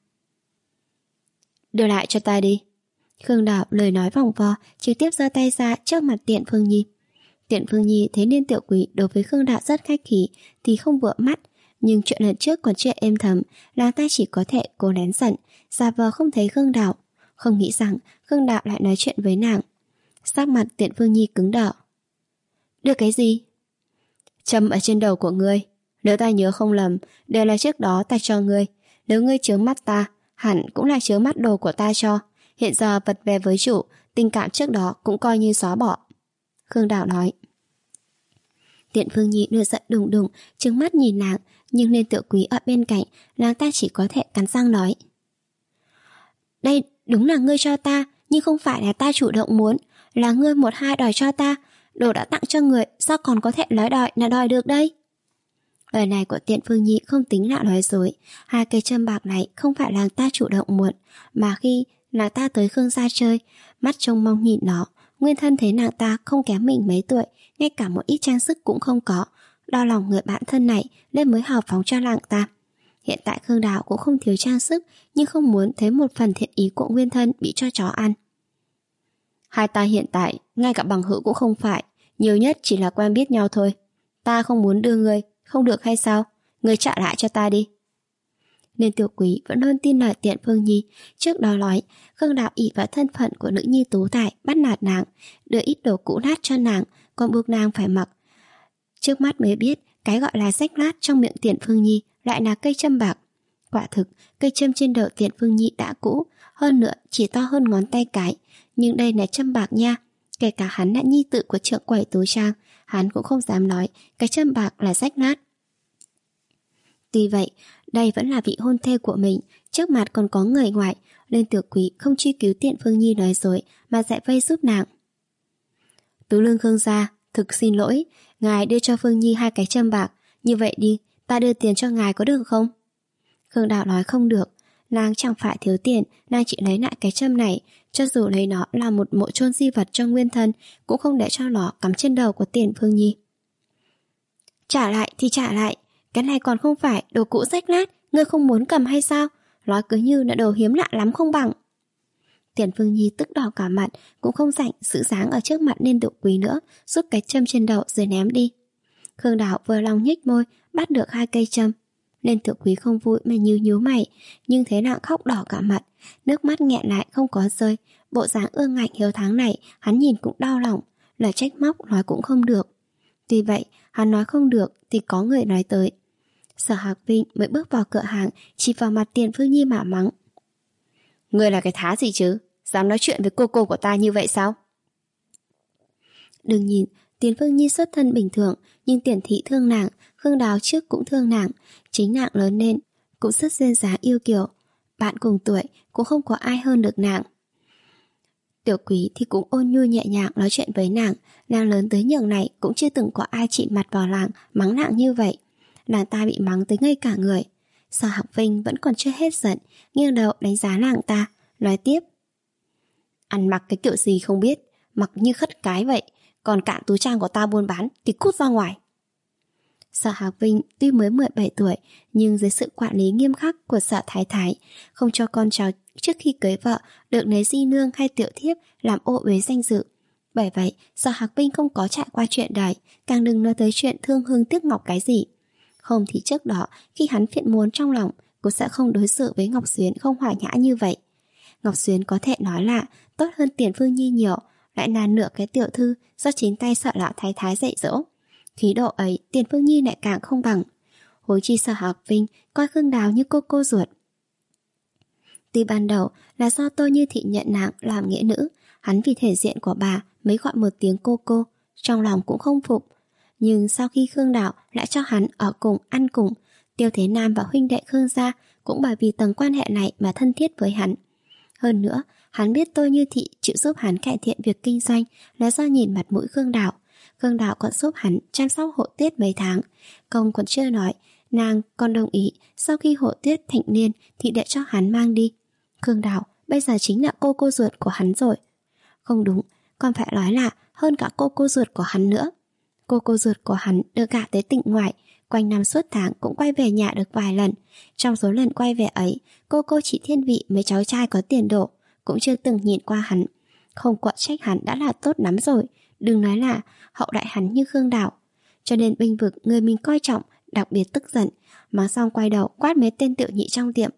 Đưa lại cho ta đi. Khương Đào lời nói vòng vo, trực tiếp giơ tay ra trước mặt Tiện Phương Nhi. Tiện Phương Nhi thấy Niên Tiểu Quý đối với Khương Đào rất khách khí thì không vừa mắt, nhưng chuyện lần trước còn chưa êm thấm, nàng ta chỉ có thể cố nén giận, giả vờ không thấy Khương Đào, không nghĩ rằng Khương Đào lại nói chuyện với nàng. Sắc mặt Tiện Phương Nhi cứng đờ. Đưa cái gì? Châm ở trên đầu của ngươi, nếu ta nhớ không lầm, đều là trước đó ta cho ngươi. Nếu ngươi chướng mắt ta, hẳn cũng là chướng mắt đồ của ta cho. Hiện giờ vật về với chủ, tình cảm trước đó cũng coi như xóa bỏ. Khương Đào nói. Tiện Phương Nhi đưa giận đùng đùng, trừng mắt nhìn nàng, nhưng Niên Tiểu Quý ở bên cạnh, nàng ta chỉ có thể cắn răng nói. Đây đúng là ngươi cho ta, nhưng không phải là ta chủ động muốn, là ngươi một hai đòi cho ta. Đồ đã tặng cho người, sao còn có thể nói đòi là đòi được đây? Lời này của Tiện Phương Nhi không tính là nói dối. Hai cây châm bạc này không phải là ta chủ động muốn, mà khi nàng ta tới Khương gia chơi, mắt trông mong nhìn nó. Nguyên thân thấy nàng ta không kém mình mấy tuổi, ngay cả một ít trang sức cũng không có, đau lòng người bạn thân này nên mới hào phóng cho nàng ta. Hiện tại Khương Đào cũng không thiếu trang sức, nhưng không muốn thấy một phần thiện ý của nguyên thân bị cho chó ăn. Hai ta hiện tại ngay cả bằng hữu cũng không phải, nhiều nhất chỉ là quen biết nhau thôi. Ta không muốn đưa ngươi, không được hay sao? Ngươi trả lại cho ta đi. Nên Tiểu Quý vẫn luôn tin lời Tiện Phương Nhi. Trước đó nói Khương Đào ỷ vào thân phận của nữ nhi tú tài bắt nạt nàng, đưa ít đồ cũ nát cho nàng, còn buộc nàng phải mặc. Trước mắt mới biết cái gọi là rách lát trong miệng Tiện Phương Nhi lại là cây châm bạc. Quả thực cây châm trên đầu Tiện Phương Nhi đã cũ, hơn nữa chỉ to hơn ngón tay cái, nhưng đây là châm bạc nha. Kể cả hắn là nhi tự của trưởng quầy tú trang, hắn cũng không dám nói cái châm bạc là rách nát. Tuy vậy, đây vẫn là vị hôn thê của mình, trước mặt còn có người ngoài, nên Tiểu Quý không truy cứu Tiện Phương Nhi nói dối mà giải vây giúp nàng. Tứ lương Khương gia, thực xin lỗi, ngài đưa cho Phương Nhi hai cái châm bạc, như vậy đi, ta đưa tiền cho ngài có được không? Khương Đào nói không được, nàng chẳng phải thiếu tiền, nàng chỉ lấy lại cái châm này, cho dù lấy nó là một mộ chôn di vật cho nguyên thân, cũng không để cho nó cắm trên đầu của Tiện Phương Nhi. Trả lại thì trả lại, cái này còn không phải đồ cũ rách nát, ngươi không muốn cầm hay sao? Nói cứ như là đồ hiếm lạ lắm không bằng. Tiện Phương Nhi tức đỏ cả mặt, cũng không rảnh giữ dáng ở trước mặt nên Tiểu Quý nữa, rút cái châm trên đầu rồi ném đi. Khương Đào vừa lòng nhếch môi, bắt được hai cây châm. Nên Tiểu Quý không vui mà nhíu nhíu mày, nhưng thấy nàng khóc đỏ cả mặt, nước mắt nghẹn lại không có rơi. Bộ dáng ương ngạnh hiếu thắng này hắn nhìn cũng đau lòng, lời trách móc nói cũng không được. Tuy vậy hắn nói không được thì có người nói tới. Sở Hạc Vinh mới bước vào cửa hàng, chỉ vào mặt Tiện Phương Nhi mà mắng. Ngươi là cái thá gì chứ? Dám nói chuyện với cô cô của ta như vậy sao? Đừng nhìn Tiện Phương Nhi xuất thân bình thường, nhưng Tiền thị thương nàng, Khương Đào trước cũng thương nàng. Chính nàng lớn lên cũng rất duyên dáng yêu kiều, bạn cùng tuổi cũng không có ai hơn được nàng. Tiểu Quý thì cũng ôn nhu nhẹ nhàng nói chuyện với nàng. Nàng lớn tới nhường này cũng chưa từng có ai chỉ mặt vào nàng mắng nàng như vậy. Nàng ta bị mắng tới ngây cả người. Sở Hạc Vinh vẫn còn chưa hết giận, nghiêng đầu đánh giá nàng ta, nói tiếp. Ăn mặc cái kiểu gì không biết, mặc như khất cái vậy, còn cạn túi trang của ta buôn bán thì cút ra ngoài. Sở Hạc Vinh tuy mới mười bảy tuổi, nhưng dưới sự quản lý nghiêm khắc của Sở Thái Thái, không cho con cháu trước khi cưới vợ được lấy di nương hay tiểu thiếp làm ô uế danh dự. Bởi vậy, Sở Hạc Vinh không có trải qua chuyện đời, càng đừng nói tới chuyện thương hương tiếc ngọc cái gì. Không thì trước đó, khi hắn phiền muộn trong lòng, cũng sẽ không đối xử với Ngọc Xuyến không hòa nhã như vậy. Ngọc Xuyến có thể nói là tốt hơn Tiền Phương Nhi nhiều, lại là nửa cái tiểu thư do chính tay Sở lão thái thái dạy dỗ. Khí độ ấy Tiền Phương Nhi lại càng không bằng. Huống chi Sở Hạc Vinh coi Khương Đào như cô cô ruột. Tuy ban đầu là do Tô Như Thị nhận nàng làm nghĩa nữ, hắn vì thể diện của bà mới gọi một tiếng cô cô, trong lòng cũng không phục. Nhưng sau khi Khương Đào lại cho hắn ở cùng ăn cùng, Tiêu Thế Nam và huynh đệ Khương gia cũng bởi vì tầng quan hệ này mà thân thiết với hắn. Hơn nữa, hắn biết Tô Như Thị chịu giúp hắn cải thiện việc kinh doanh là do nhìn mặt mũi Khương Đào. Khương Đào còn giúp hắn chăm sóc Hộ Tuyết mấy tháng. Công còn chưa nói, nàng còn đồng ý sau khi Hộ Tuyết thành niên thì để cho hắn mang đi. Khương Đào bây giờ chính là cô cô ruột của hắn rồi. Không đúng, còn phải nói là hơn cả cô cô ruột của hắn nữa. Cô cô ruột của hắn được gả tới tỉnh ngoại, quanh năm suốt tháng cũng quay về nhà được vài lần. Trong số lần quay về ấy, cô cô chỉ thiên vị mấy cháu trai có tiền đồ, cũng chưa từng nhìn qua hắn. Không quở trách hắn đã là tốt lắm rồi, đừng nói là hậu đại hắn như Khương Đào. Cho nên bênh vực người mình coi trọng, đặc biệt tức giận, mắng xong quay đầu quát mấy tên tiểu nhị trong tiệm.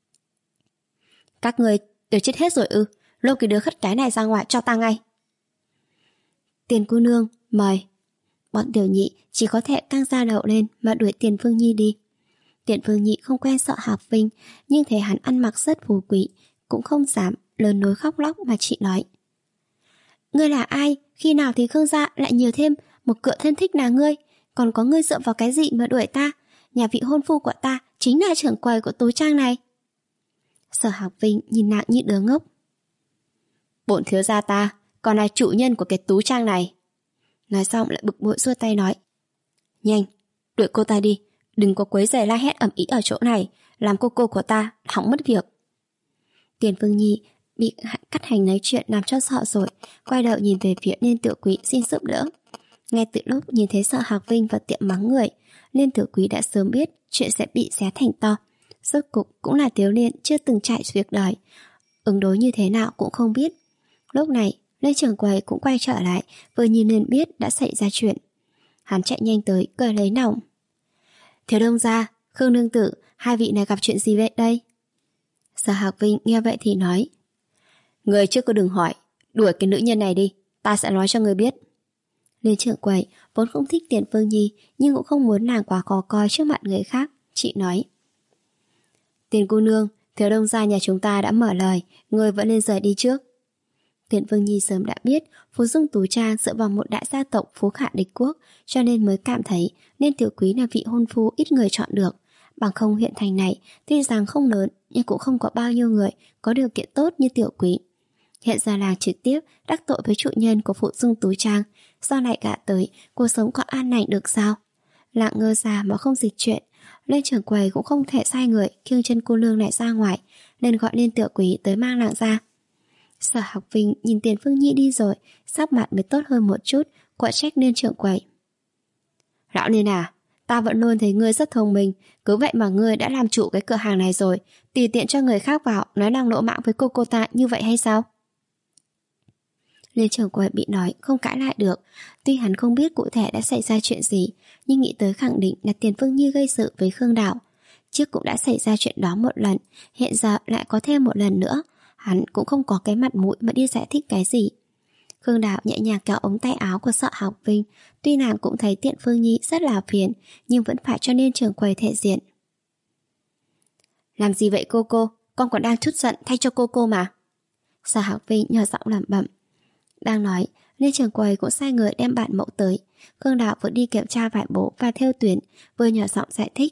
Các người đều chết hết rồi ư? Lôi cái đứa khất cái này ra ngoài cho ta ngay. Tiền cô nương, mời. Bọn tiểu nhị chỉ có thể căng da đầu lên mà đuổi Tiền Phương Nhi đi. Tiền Phương Nhi không quen Sợ Hạc Vinh, nhưng thấy hắn ăn mặc rất phú quý, cũng không dám lớn nối khóc lóc mà chị nói. Ngươi là ai? Khi nào thì Khương gia lại nhiều thêm một cựa thân thích là ngươi? Còn có ngươi dựa vào cái gì mà đuổi ta? Nhà vị hôn phu của ta chính là trưởng quầy của tú trang này. Sở Học Vinh nhìn nàng như đứa ngốc. Bổn thiếu gia ta còn là chủ nhân của cái tú trang này. Nói xong lại bực bội xua tay nói, nhanh, đuổi cô ta đi, đừng có quấy rầy la hét ầm ĩ ở chỗ này, làm cô cô của ta hỏng mất việc. Tiền Phương Nhi bị cắt hành nói chuyện làm cho sợ rồi, quay đầu nhìn về phía Liên Tiểu Quý xin giúp đỡ. Ngay từ lúc nhìn thấy Sở Học Vinh và tiệm mắng người, Liên Tiểu Quý đã sớm biết chuyện sẽ bị xé thành to. Rốt cục cũng là thiếu niên chưa từng trải việc đời, ứng đối như thế nào cũng không biết. Lúc này Lê Trưởng Quầy cũng quay trở lại, vừa nhìn liền biết đã xảy ra chuyện. Hắn chạy nhanh tới cười lấy lòng. Thiếu đông gia, Khương nương tử, hai vị này gặp chuyện gì vậy đây? Sở Học Vinh nghe vậy thì nói, người trước cứ đừng hỏi, đuổi cái nữ nhân này đi, ta sẽ nói cho người biết. Lê Trưởng Quầy vốn không thích Tiền Phương Nhi, nhưng cũng không muốn nàng quá khó coi trước mặt người khác. Chị nói, Tiền cô nương, thiếu đông gia nhà chúng ta đã mở lời, người vẫn nên rời đi trước. Tiền Phương Nhi sớm đã biết Phú Dung Tú Trang dựa vào một đại gia tộc phú khả địch quốc, cho nên mới cảm thấy nên Tiểu Quý là vị hôn phu ít người chọn được. Bằng không huyện thành này tuy rằng không lớn, nhưng cũng không có bao nhiêu người có điều kiện tốt như Tiểu Quý. Hiện giờ là trực tiếp đắc tội với chủ nhân của Phú Dung Tú Trang, sau lại gả tới, cuộc sống còn an lành được sao? Lạng ngơ ra mà không dịch chuyện, Lên Trưởng Quầy cũng không thể sai người khiêng chân cô nương này ra ngoài, nên gọi lên Tiểu Quý tới mang nàng ra. Sở Học Vinh nhìn Tiền Phương Nhi đi rồi, sắc mặt mới tốt hơn một chút, quậy trách Liên Trưởng Quầy. Lão Liên à, ta vẫn luôn thấy ngươi rất thông minh, cứ vậy mà ngươi đã làm chủ cái cửa hàng này rồi, tùy tiện cho người khác vào nói năng lỗ mãng với cô cô ta như vậy hay sao? Liên Trưởng Quầy bị nói không cãi lại được, tuy hắn không biết cụ thể đã xảy ra chuyện gì, nhưng nghĩ tới khẳng định là Tiền Phương Nhi gây sự với Khương Đảo. Trước cũng đã xảy ra chuyện đó một lần, hiện giờ lại có thêm một lần nữa, hắn cũng không có cái mặt mũi mà đi giải thích cái gì. Khương Đảo nhẹ nhàng kéo ống tay áo của Sở Học Vinh, tuy nàng cũng thấy Tiện Phương Nhi rất là phiền, nhưng vẫn phải cho nên Trưởng Quầy thể diện. Làm gì vậy cô cô, con còn đang chút giận thay cho cô cô mà. Sở Học Vinh nhỏ giọng lẩm bẩm. Đang nói, nên Trưởng Quầy cũng sai người đem bản mẫu tới. Khương Đảo vừa đi kiểm tra vải bố và theo tuyến, vừa nhỏ giọng giải thích.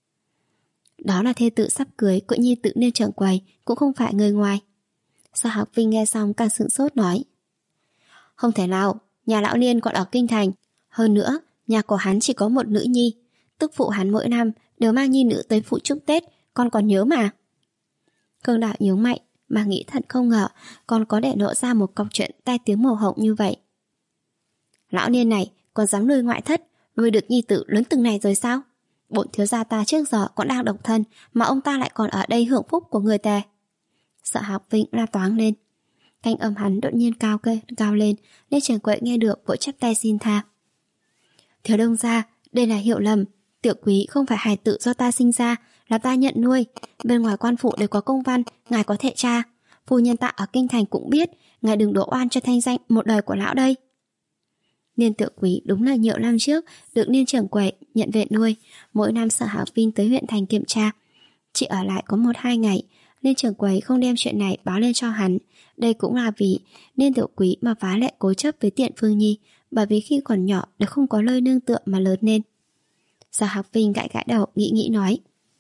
Đó là thê tử sắp cưới của nhi tự nên Trưởng Quầy, cũng không phải người ngoài. Sở Học Vinh nghe xong càng sửng sốt nói. Không thể nào, nhà lão Liên còn ở kinh thành. Hơn nữa, nhà của hắn chỉ có một nữ nhi. Tức phụ hắn mỗi năm đều mang nhi nữ tới phụ chúc Tết, con còn nhớ mà. Khương Đảo nhướng mạnh, mà nghĩ thật không ngờ còn có để nộ ra một cọc chuyện tai tiếng màu hồng như vậy. Lão Liên này còn dám nuôi ngoại thất, nuôi được nhi tử lớn từng này rồi sao? Bổn thiếu gia ta trước giờ còn đang độc thân, mà ông ta lại còn ở đây hưởng phúc của người tề. Sở Học Vinh la toáng lên. Thanh âm hắn đột nhiên cao kê, cao lên, nên Trưởng Quầy nghe được vội chắp tay xin tha. Thiếu đông gia, đây là hiểu lầm, Tiểu Quý không phải hài tử do ta sinh ra, là ta nhận nuôi. Bên ngoài quan phủ đều có công văn, ngài có thể tra. Phu nhân ta ở kinh thành cũng biết, ngài đừng đổ oan cho thanh danh một đời của lão đây. Niên Tiểu Quý đúng là nhiều năm trước được Niên Trưởng Quầy nhận về nuôi. Mỗi năm Sở Học Vinh tới huyện thành kiểm tra, chỉ ở lại có một hai ngày. Niên Trưởng Quầy không đem chuyện này báo lên cho hắn. Đây cũng là vì Niên Tiểu Quý mà phá lệ cố chấp với Tiện Phương Nhi, bởi vì khi còn nhỏ đều không có nơi nương tựa mà lớn lên. Sở Học Vinh gãi gãi đầu, nghĩ nghĩ nói.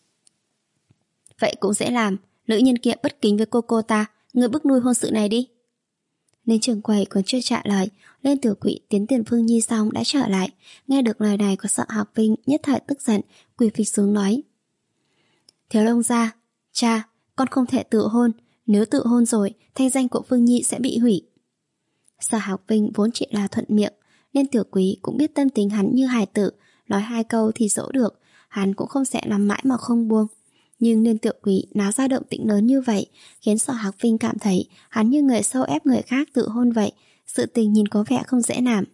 Vậy cũng dễ làm, nữ nhân kia bất kính với cô cô ta, người bức nuôi hôn sự này đi. Nên Trưởng Quầy còn chưa trả lời, Lên Tiểu Quý tiến Tiền Phương Nhi xong đã trở lại. Nghe được lời này của Sở Học Vinh nhất thời tức giận, quỳ phịch xuống nói. Thiếu đông gia, cha, con không thể tự hôn, nếu tự hôn rồi, thanh danh của Phương Nhi sẽ bị hủy. Sở Học Vinh vốn chỉ là thuận miệng, nên Tiểu Quý cũng biết tâm tính hắn như hài tử, nói hai câu thì dỗ được, hắn cũng không sẽ nằm mãi mà không buông. Nhưng nên Tiểu Quý náo ra động tĩnh lớn như vậy, khiến Sở Học Vinh cảm thấy hắn như người sâu ép người khác tự hôn vậy, sự tình nhìn có vẻ không dễ làm.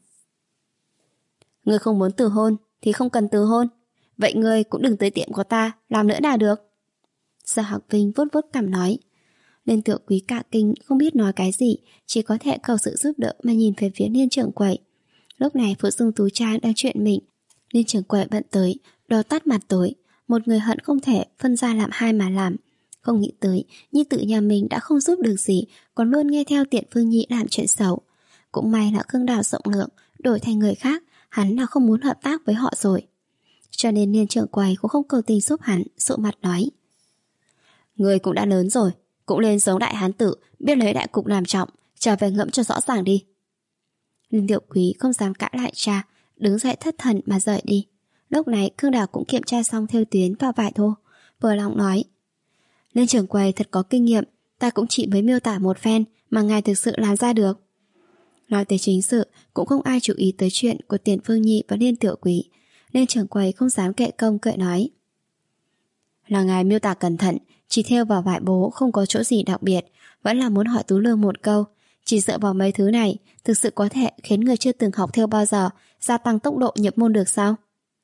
Ngươi không muốn tự hôn thì không cần tự hôn, vậy ngươi cũng đừng tới tiệm của ta làm nữa là được. Sở Học Vinh vuốt vuốt cằm nói. Nên Tiểu Quý cả kinh không biết nói cái gì, chỉ có thể cầu sự giúp đỡ mà nhìn về phía Niên Trưởng Quầy. Lúc này Phú Dung Tú Trang đang chuyện mình, Niên Trưởng Quầy bận tới, đỏ tắt mặt tối. Một người hận không thể phân ra làm hai mà làm. Không nghĩ tới nhi tử nhà mình đã không giúp được gì, còn luôn nghe theo Tiện Phương Nhi làm chuyện xấu. Cũng may là Khương Đảo rộng lượng, đổi thành người khác, hắn là không muốn hợp tác với họ rồi. Cho nên Niên Trưởng Quầy cũng không cầu tình giúp hắn, sụ mặt nói. Người cũng đã lớn rồi, Cũng lên giống đại hán tử, biết lấy đại cục làm trọng, trở về ngẫm cho rõ ràng đi. Liên Tiểu Quý không dám cãi lại cha, đứng dậy thất thần mà rời đi. Lúc này Khương Đào cũng kiểm tra xong thêu tuyến và vải thô, vừa lòng nói: Lên trưởng quầy thật có kinh nghiệm, ta cũng chỉ mới miêu tả một phen mà ngài thực sự làm ra được. Nói tới chính sự, cũng không ai chú ý tới chuyện của Tiền Phương Nhi và Liên Tiểu Quý. Lên trưởng quầy không dám kệ công cười nói: Là ngài miêu tả cẩn thận, chỉ thêu vào vải bố không có chỗ gì đặc biệt. Vẫn là muốn hỏi Tú Lương một câu, chỉ dựa vào mấy thứ này thực sự có thể khiến người chưa từng học thêu bao giờ gia tăng tốc độ nhập môn được sao?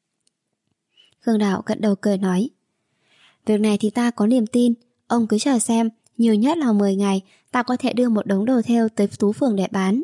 Khương Đào gật đầu cười nói: Việc này thì ta có niềm tin, ông cứ chờ xem, nhiều nhất là mười ngày ta có thể đưa một đống đồ thêu tới Tú Phường để bán.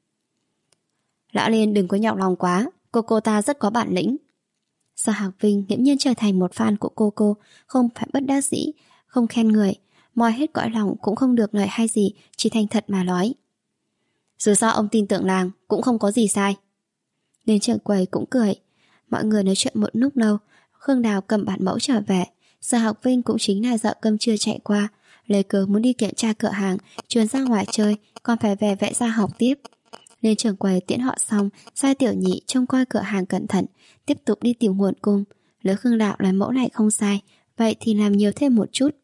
Lão Liên đừng có nhọc lòng quá, cô cô ta rất có bản lĩnh. Sở Hạc Vinh nghiễm nhiên trở thành một fan của cô cô, không phải bất đắc dĩ, không khen người, moi hết cõi lòng cũng không được lời hay gì, chỉ thành thật mà nói. Dù sao ông tin tưởng làng cũng không có gì sai. Đến trưởng quầy cũng cười. Mọi người nói chuyện một lúc lâu, Khương Đào cầm bản mẫu trở về. Sở Hạc Vinh cũng chính là dợ cơm trưa chạy qua, lấy cớ muốn đi kiểm tra cửa hàng, chuyến ra ngoài chơi, còn phải về vẽ ra học tiếp. Lên trưởng quầy tiễn họ xong, sai Tiểu Nhị trông coi cửa hàng cẩn thận, tiếp tục đi tìm nguồn cung. Nếu Khương Đạo làm mẫu này không sai, vậy thì làm nhiều thêm một chút.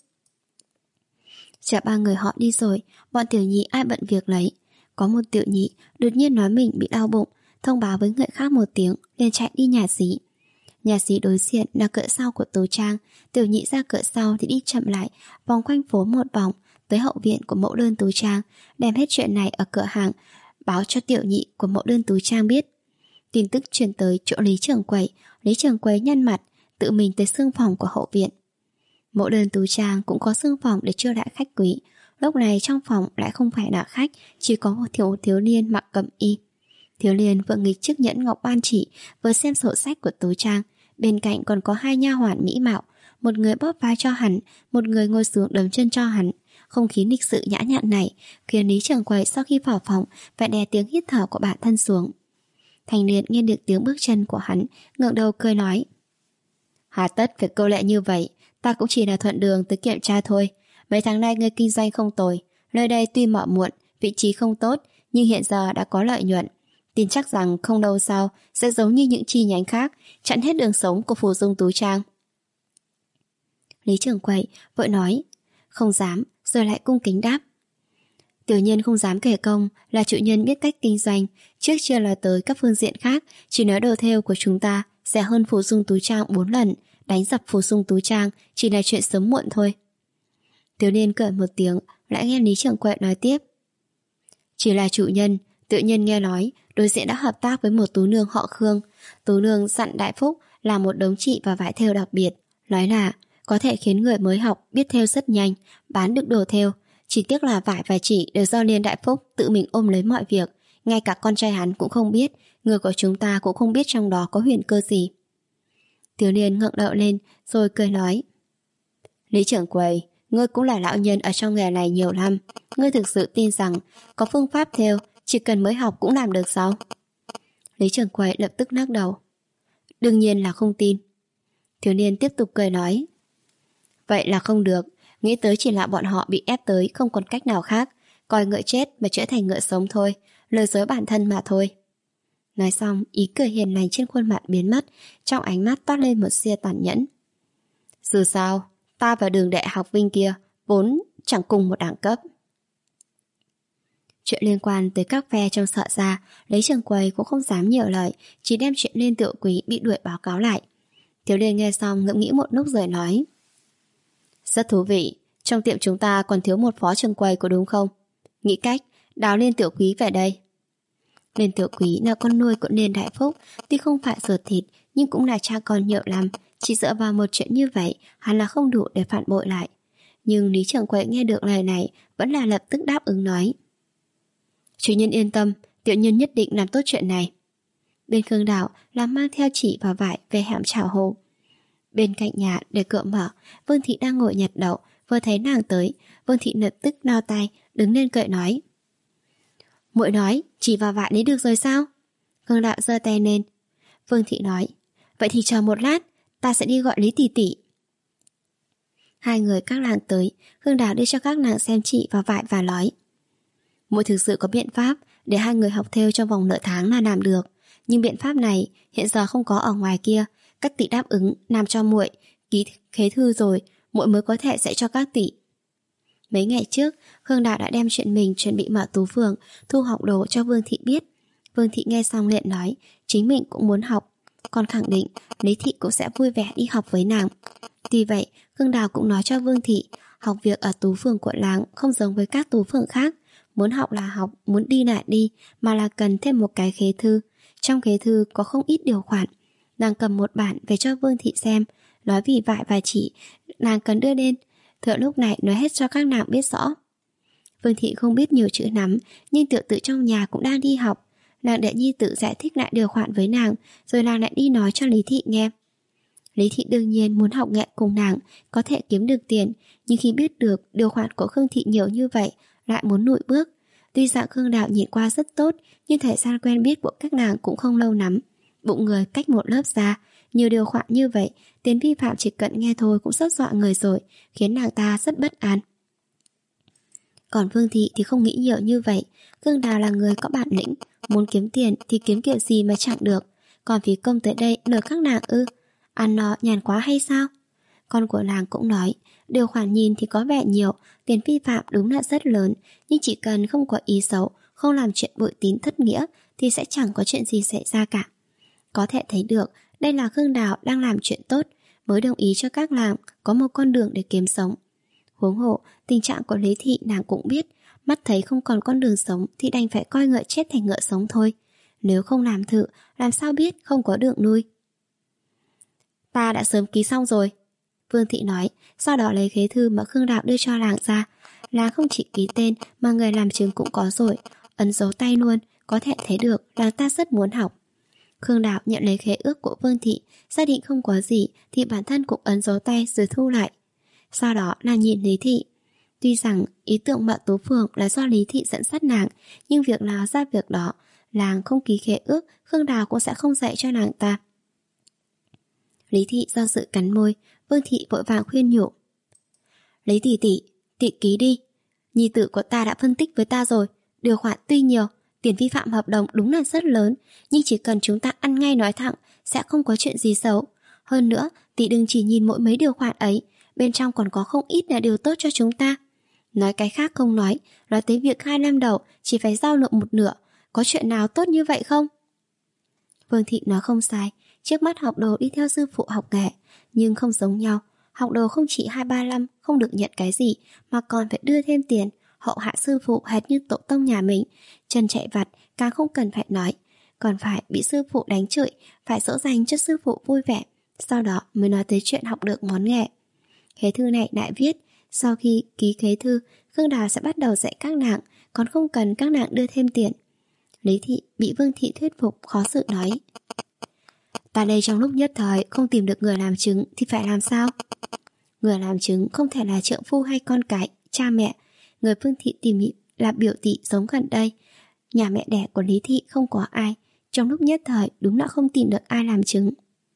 Chờ ba người họ đi rồi, bọn Tiểu Nhị ai bận việc lấy. Có một Tiểu Nhị đột nhiên nói mình bị đau bụng, thông báo với người khác một tiếng, liền chạy đi nhà xí. Nhà xí đối diện là cửa sau của Tú Trang. Tiểu Nhị ra cửa sau thì đi chậm lại, vòng quanh phố một vòng, tới hậu viện của mẫu đơn Tú Trang, đem hết chuyện này ở cửa hàng báo cho Tiểu Nhị của mẫu đơn Tú Trang biết. Tin tức truyền tới chỗ Lý trưởng quầy. Lý trưởng quầy nhăn mặt, tự mình tới xương phòng của hậu viện. Mẫu đơn Tú Trang cũng có xương phòng để chiêu đãi khách quý. Lúc này trong phòng lại không phải là khách, chỉ có một thiếu thiếu niên mặc cẩm y. Thiếu niên vừa nghịch chiếc nhẫn ngọc ban chỉ, vừa xem sổ sách của Tú Trang. Bên cạnh còn có hai nha hoàn mỹ mạo, một người bóp vai cho hắn, một người ngồi xuống đấm chân cho hắn. Không khí lịch sự nhã nhặn này khiến Lý trưởng quầy sau khi vào phòng phải đè tiếng hít thở của bản thân xuống. Thành niên nghe được tiếng bước chân của hắn, ngẩng đầu cười nói: Hà tất phải câu lệ như vậy, ta cũng chỉ là thuận đường tới kiểm tra thôi. Mấy tháng nay ngươi kinh doanh không tồi, nơi đây tuy mọ muộn, vị trí không tốt, nhưng hiện giờ đã có lợi nhuận. Tin chắc rằng không lâu sau sẽ giống như những chi nhánh khác, chặn hết đường sống của Phù Dung Tú Trang. Lý trưởng quầy vội nói: Không dám, rồi lại cung kính đáp: Tiểu nhân không dám kể công, là chủ nhân biết cách kinh doanh, trước chưa là tới các phương diện khác, chỉ nói đồ thêu của chúng ta rẻ hơn Phù Dung Tú Trang bốn lần, đánh dập Phù Dung Tú Trang chỉ là chuyện sớm muộn thôi. Tiểu niên cười một tiếng, lại nghe Lý trưởng quầy nói tiếp: Chỉ là chủ nhân, tự nhiên nghe nói đối diện đã hợp tác với một tú nương họ Khương. Tú nương dặn Đại Phúc là một đống chị và vải thêu đặc biệt, nói là có thể khiến người mới học biết thêu rất nhanh, bán được đồ thêu. Chỉ tiếc là vải và chỉ đều do Liên Đại Phúc tự mình ôm lấy mọi việc, ngay cả con trai hắn cũng không biết, người của chúng ta cũng không biết trong đó có huyền cơ gì. Tiểu Liên ngẩng đầu lên rồi cười nói: Lý trưởng quầy, ngươi cũng là lão nhân ở trong nghề này nhiều năm, ngươi thực sự tin rằng có phương pháp thêu chỉ cần mới học cũng làm được sao? Lý trưởng quầy lập tức lắc đầu: Đương nhiên là không tin. Thiếu niên tiếp tục cười nói: Vậy là không được, nghĩ tới chỉ là bọn họ bị ép tới không còn cách nào khác, coi ngựa chết mà trở thành ngựa sống thôi, lừa dối bản thân mà thôi. Nói xong, ý cười hiền lành trên khuôn mặt biến mất, trong ánh mắt toát lên một tia tàn nhẫn. Dù sao, ta và Đường đệ học Vinh kia vốn chẳng cùng một đẳng cấp. Chuyện liên quan tới các phe trong Sở gia, Lý trưởng quầy cũng không dám nhiều lời, chỉ đem chuyện Liên Tiểu Quý bị đuổi báo cáo lại. Thiếu Liên nghe xong ngẫm nghĩ một lúc rồi nói: Rất thú vị, trong tiệm chúng ta còn thiếu một phó trưởng quầy có đúng không? Nghĩ cách đào Liên Tiểu Quý về đây. Liên Tiểu Quý là con nuôi của Liên Đại Phúc, tuy không phải ruột thịt nhưng cũng là cha con nhiều lắm. Chỉ dựa vào một chuyện như vậy hắn là không đủ để phản bội lại. Nhưng Lý trưởng quầy nghe được lời này vẫn là lập tức đáp ứng nói: Chủ nhân yên tâm, tiểu nhân nhất định làm tốt chuyện này. Bên Khương Đạo là mang theo chỉ và vải về hẻm Trảo Hồ. Bên cạnh nhà để cửa mở, Vương Thị đang ngồi nhặt đậu, vừa thấy nàng tới, Vương Thị lập tức nao tay, đứng lên cười nói: Muội nói chỉ và vải lấy được rồi sao? Khương Đạo giơ tay lên. Vương Thị nói: Vậy thì chờ một lát, ta sẽ đi gọi Lý tỷ tỷ. Hai người các nàng tới, Khương Đào đưa cho các nàng xem chỉ và vải và nói: muội thực sự có biện pháp để hai người học thêu trong vòng nửa tháng là làm được, nhưng biện pháp này hiện giờ không có ở ngoài kia. Các tỷ đáp ứng làm cho muội ký khế thư rồi, muội mới có thể dạy cho các tỷ. Mấy ngày trước, Khương Đào đã đem chuyện mình chuẩn bị mở tú phường, thu học đồ cho Vương Thị biết. Vương Thị nghe xong liền nói chính mình cũng muốn học, còn khẳng định Lý Thị cũng sẽ vui vẻ đi học với nàng. Tuy vậy, Khương Đào cũng nói cho Vương Thị học việc ở tú phường của làng không giống với các tú phường khác. Muốn học là học, muốn đi là đi, mà là cần thêm một cái khế thư. Trong khế thư có không ít điều khoản. Nàng cầm một bản về cho Vương Thị xem, nói vì vải và chỉ nàng cần đưa lên. Thợ lúc này nói hết cho các nàng biết rõ. Vương Thị không biết nhiều chữ lắm, nhưng tiểu tử trong nhà cũng đang đi học. Nàng để nhi tử giải thích lại điều khoản với nàng, rồi nàng lại đi nói cho Lý Thị nghe. Lý Thị đương nhiên muốn học nghệ cùng nàng, có thể kiếm được tiền, nhưng khi biết được điều khoản của Khương Thị nhiều như vậy, lại muốn lùi bước. Tuy dạng Khương Đào nhìn qua rất tốt, nhưng thời gian quen biết của các nàng cũng không lâu lắm. Bụng người cách một lớp ra, nhiều điều khoản như vậy, tiền vi phạm chỉ cần nghe thôi cũng rất dọa người rồi, khiến nàng ta rất bất an. Còn Vương Thị thì không nghĩ nhiều như vậy. Khương Đào là người có bản lĩnh, muốn kiếm tiền thì kiếm kiểu gì mà chẳng được. Còn phí công tới đây nợ các nàng ư? Ăn no nhàn quá hay sao? Con của nàng cũng nói, điều khoản nhìn thì có vẻ nhiều, tiền vi phạm đúng là rất lớn, nhưng chỉ cần không có ý xấu, không làm chuyện bội tín thất nghĩa thì sẽ chẳng có chuyện gì xảy ra cả. Có thể thấy được đây là Khương Đào đang làm chuyện tốt, mới đồng ý cho các nàng có một con đường để kiếm sống. Huống hộ, tình trạng của Lý Thị nàng cũng biết, mắt thấy không còn con đường sống thì đành phải coi ngựa chết thành ngựa sống thôi. Nếu không làm thử, làm sao biết không có đường nuôi. Ta đã sớm ký xong rồi, Vương Thị nói, sau đó lấy khế thư mà Khương Đào đưa cho làng ra. Làng không chỉ ký tên mà người làm chứng cũng có rồi, ấn dấu tay luôn, có thể thấy được làng ta rất muốn học. Khương Đào nhận lấy khế ước của Vương Thị, xác định không có gì thì bản thân cũng ấn dấu tay rồi thu lại. Sau đó nàng nhìn Lý Thị. Tuy rằng ý tưởng mở tú phường là do Lý Thị dẫn dắt nàng, nhưng việc nào ra việc đó, làng không ký khế ước, Khương Đào cũng sẽ không dạy cho nàng ta. Lý Thị do dự cắn môi, Vương Thị vội vàng khuyên nhủ. Lý tỷ tỷ, tỷ ký đi. Nhi tử của ta đã phân tích với ta rồi, điều khoản tuy nhiều, tiền vi phạm hợp đồng đúng là rất lớn, nhưng chỉ cần chúng ta ăn ngay nói thẳng, sẽ không có chuyện gì xấu. Hơn nữa, tỷ đừng chỉ nhìn mỗi mấy điều khoản ấy, bên trong còn có không ít là điều tốt cho chúng ta. Nói cái khác không nói, nói tới việc hai năm đầu chỉ phải giao nộp một nửa, có chuyện nào tốt như vậy không? Vương Thị nói không sai, trước mắt học đồ đi theo sư phụ học nghề, nhưng không giống nhau. Học đồ không chỉ hai ba năm không được nhận cái gì, mà còn phải đưa thêm tiền, hậu hạ sư phụ hệt như tổ tông nhà mình. Chân chạy vặt càng không cần phải nói, còn phải bị sư phụ đánh chửi, phải dỗ dành cho sư phụ vui vẻ, sau đó mới nói tới chuyện học được món nghề. Khế thư này lại viết, sau khi ký khế thư, Khương Đào sẽ bắt đầu dạy các nàng, còn không cần các nàng đưa thêm tiền. Lý Thị bị Vương Thị thuyết phục, khó xử nói. Ta đây trong lúc nhất thời không tìm được người làm chứng thì phải làm sao? Người làm chứng không thể là trượng phu hay con cái, cha mẹ. Người Vương Thị tìm là biểu tỷ sống gần đây. Nhà mẹ đẻ của Lý Thị không có ai. Trong lúc nhất thời đúng là không tìm được ai làm chứng.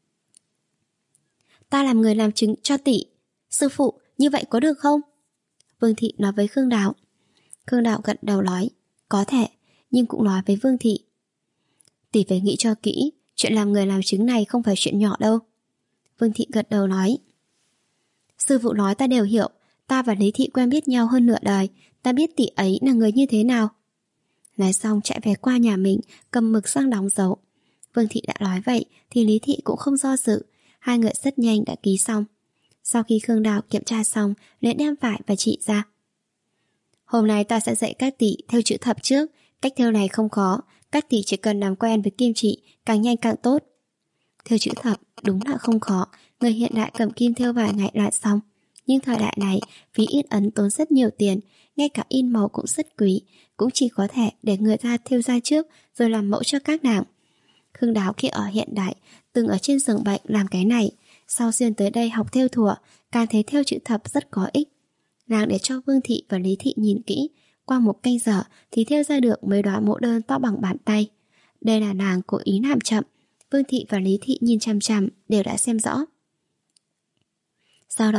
Ta làm người làm chứng cho tỷ. Sư phụ, như vậy có được không? Vương Thị nói với Khương Đào. Khương Đào gật đầu nói, có thể, nhưng cũng nói với Vương Thị. Tỷ phải nghĩ cho kỹ, chuyện làm người làm chứng này không phải chuyện nhỏ đâu. Vương Thị gật đầu nói. Sư phụ nói ta đều hiểu, ta và Lý Thị quen biết nhau hơn nửa đời, ta biết tỷ ấy là người như thế nào. Nói xong chạy về qua nhà mình, cầm mực sang đóng dấu. Vương Thị đã nói vậy thì Lý Thị cũng không do dự, hai người rất nhanh đã ký xong. Sau khi Khương Đào kiểm tra xong, liền đem vải và chỉ ra. Hôm nay ta sẽ dạy các tỷ theo chữ thập trước, cách theo này không khó, các tỷ chỉ cần làm quen với kim chỉ, càng nhanh càng tốt. Theo chữ thập đúng là không khó, người hiện đại cầm kim theo vài ngày là xong. Nhưng thời đại này, phí in ấn tốn rất nhiều tiền, ngay cả in màu cũng rất quý, cũng chỉ có thể để người ta theo ra trước rồi làm mẫu cho các nàng. Khương Đào khi ở hiện đại, từng ở trên giường bệnh làm cái này, sau xuyên tới đây học theo thùa, càng thấy theo chữ thập rất có ích. Nàng để cho Vương Thị và Lý Thị nhìn kỹ, qua một canh giờ thì theo ra được mấy đóa mẫu đơn to bằng bàn tay. Đây là nàng cố ý làm chậm, Vương Thị và Lý Thị nhìn chằm chằm đều đã xem rõ. Sau đó,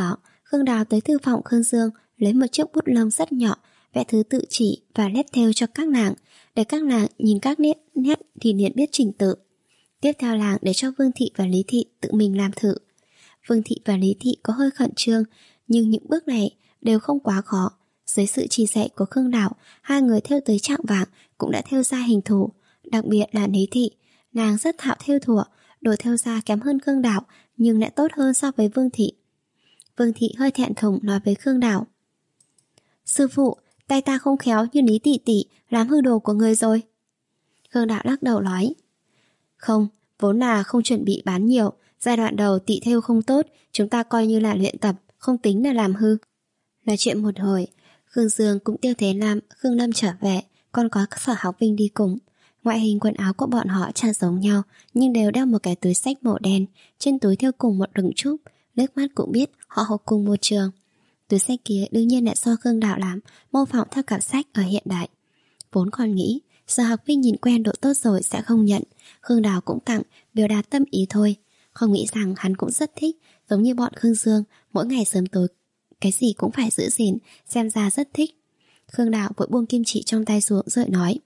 Khương Đào tới thư phòng Khương Dương, lấy một chiếc bút lông rất nhỏ, vẽ thứ tự chỉ và nét thêu cho các nàng, để các nàng nhìn các nét nét thì liền biết trình tự. Tiếp theo làng để cho Vương Thị và Lý Thị tự mình làm thử. Vương Thị và Lý Thị có hơi khẩn trương, nhưng những bước này đều không quá khó. Dưới sự chỉ dạy của Khương Đào, hai người thêu tới chạng vạng cũng đã thêu ra hình thù. Đặc biệt là Lý Thị, nàng rất thạo thêu thùa, đồ thêu ra kém hơn Khương Đào nhưng lại tốt hơn so với Vương Thị. Vương Thị hơi thẹn thùng nói với Khương Đào: "Sư phụ, tay ta không khéo như Lý tỷ tỷ, làm hư đồ của người rồi." Khương Đào lắc đầu nói: "Không, vốn là không chuẩn bị bán nhiều, giai đoạn đầu tỷ thêu không tốt, chúng ta coi như là luyện tập, không tính là làm hư." Nói chuyện một hồi, Khương Dương cũng Tiêu Thế Lam, Khương Lâm trở về, còn có Sở Học Vinh đi cùng. Ngoại hình quần áo của bọn họ chẳng giống nhau, nhưng đều đeo một cái túi xách màu đen, trên túi thêu cùng một đường trúc, liếc mắt cũng biết họ học cùng một trường. Túi xách kia đương nhiên là do Khương Đào làm, mô phỏng theo cặp sách ở hiện đại. Vốn còn nghĩ Sở Học Vinh nhìn quen độ tốt rồi sẽ không nhận, Khương Đào cũng tặng, biểu đạt tâm ý thôi. Không nghĩ rằng hắn cũng rất thích, giống như bọn Khương Dương, mỗi ngày sớm tối cái gì cũng phải giữ gìn, xem ra rất thích. Khương Đào vội buông kim chỉ trong tay xuống rồi nói: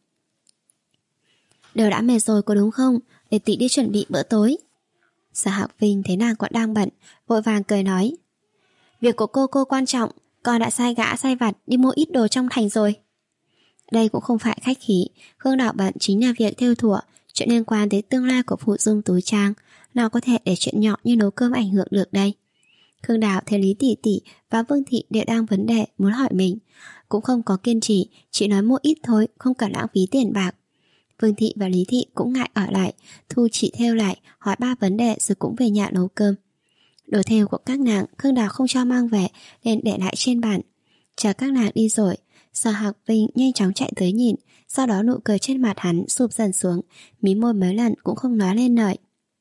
"Đều đã mệt rồi có đúng không? Để tỷ đi chuẩn bị bữa tối." Sở Học Vinh thấy nàng còn đang bận, vội vàng cười nói: "Việc của cô cô quan trọng, con đã sai gã sai vặt đi mua ít đồ trong thành rồi." Đây cũng không phải khách khí, Khương Đào bận chính là việc thêu thủa, chuyện liên quan tới tương lai của phụ dung túi trang, nào có thể để chuyện nhỏ như nấu cơm ảnh hưởng được đây. Khương Đào thấy Lý tỷ tỷ và Vương Thị đều đang vấn đề muốn hỏi mình, cũng không có kiên trì, chỉ nói mua ít thôi, không cần lãng phí tiền bạc. Vương Thị và Lý Thị cũng ngại ở lại, thu chỉ thêu lại, hỏi ba vấn đề rồi cũng về nhà nấu cơm. Đồ thêu của các nàng Khương Đào không cho mang về nên để lại trên bàn. Chờ các nàng đi rồi, Sở Học Vinh nhanh chóng chạy tới nhìn, sau đó nụ cười trên mặt hắn sụp dần xuống, mí môi mấy lần cũng không nói lên lời.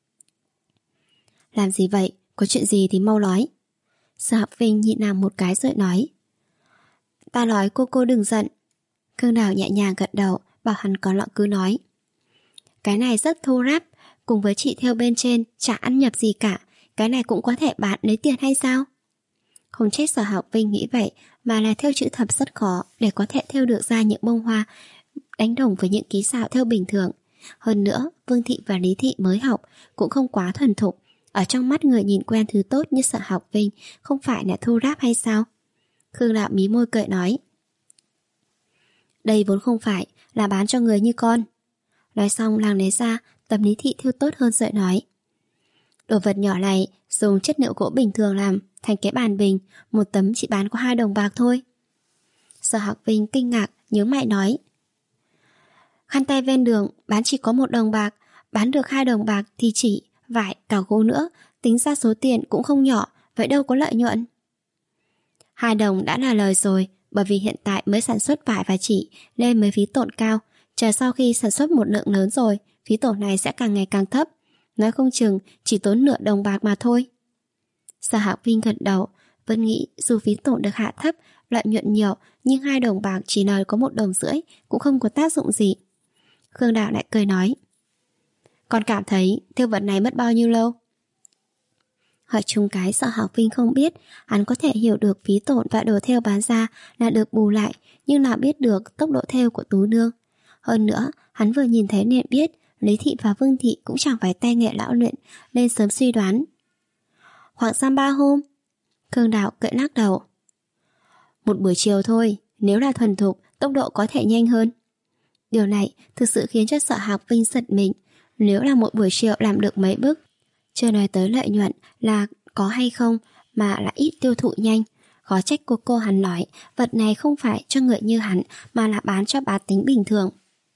"Làm gì vậy? Có chuyện gì thì mau nói." Sở Học Vinh nhịn nàng một cái rồi nói: "Ta nói cô cô đừng giận." Khương Đào nhẹ nhàng gật đầu, bảo hắn có lọ cứ nói. "Cái này rất thô ráp, cùng với chị thêu bên trên chả ăn nhập gì cả, cái này cũng có thể bán lấy tiền hay sao?" Không trách Sở Học Vinh nghĩ vậy, mà là thêu chữ thập rất khó để có thể thêu được ra những bông hoa đánh đồng với những ký xảo thêu bình thường. Hơn nữa, Vương Thị và Lý Thị mới học, cũng không quá thuần thục. Ở trong mắt người nhìn quen thứ tốt như Sở Học Vinh, không phải là thô ráp hay sao? Khương Đạo mí môi cười nói: "Đây vốn không phải là bán cho người như con." Nói xong nàng lấy ra tấm Lý Thị thêu tốt hơn rồi nói: "Đồ vật nhỏ này dùng chất liệu gỗ bình thường làm thành cái bàn bình, một tấm chỉ bán có hai đồng bạc thôi." Sở Học Vinh kinh ngạc nhớ mày nói: "Khăn tay ven đường bán chỉ có một đồng bạc, bán được hai đồng bạc thì chỉ, vải, cả gỗ nữa, tính ra số tiền cũng không nhỏ, vậy đâu có lợi nhuận." Hai đồng đã là lời rồi, bởi vì hiện tại mới sản xuất vải và chỉ nên mới phí tổn cao, chờ sau khi sản xuất một lượng lớn rồi, phí tổn này sẽ càng ngày càng thấp, nói không chừng chỉ tốn nửa đồng bạc mà thôi. Sở Học Vinh gật đầu, vẫn nghĩ dù phí tổn được hạ thấp, lợi nhuận nhiều, nhưng hai đồng bạc chỉ lời có một đồng rưỡi cũng không có tác dụng gì. Khương Đạo lại cười nói: "Con cảm thấy thêu vật này mất bao nhiêu lâu?" Hỏi chung cái Sở Học Vinh không biết, hắn có thể hiểu được phí tổn và đồ thêu bán ra là được bù lại, nhưng nào biết được tốc độ thêu của Tú Nương. Hơn nữa, hắn vừa nhìn thấy nên biết Lý Thị và Vương Thị cũng chẳng phải tay nghệ lão luyện, nên sớm suy đoán. "Khoảng giam ba hôm." Khương Đạo cười lắc đầu: "Một buổi chiều thôi, nếu là thuần thục, tốc độ có thể nhanh hơn." Điều này thực sự khiến cho Sở Học Vinh giật mình. Nếu là một buổi chiều làm được mấy bức, chưa nói tới lợi nhuận là có hay không, mà là ít tiêu thụ nhanh. Khó trách cô cô hắn nói vật này không phải cho người như hắn, mà là bán cho bá tính bình thường.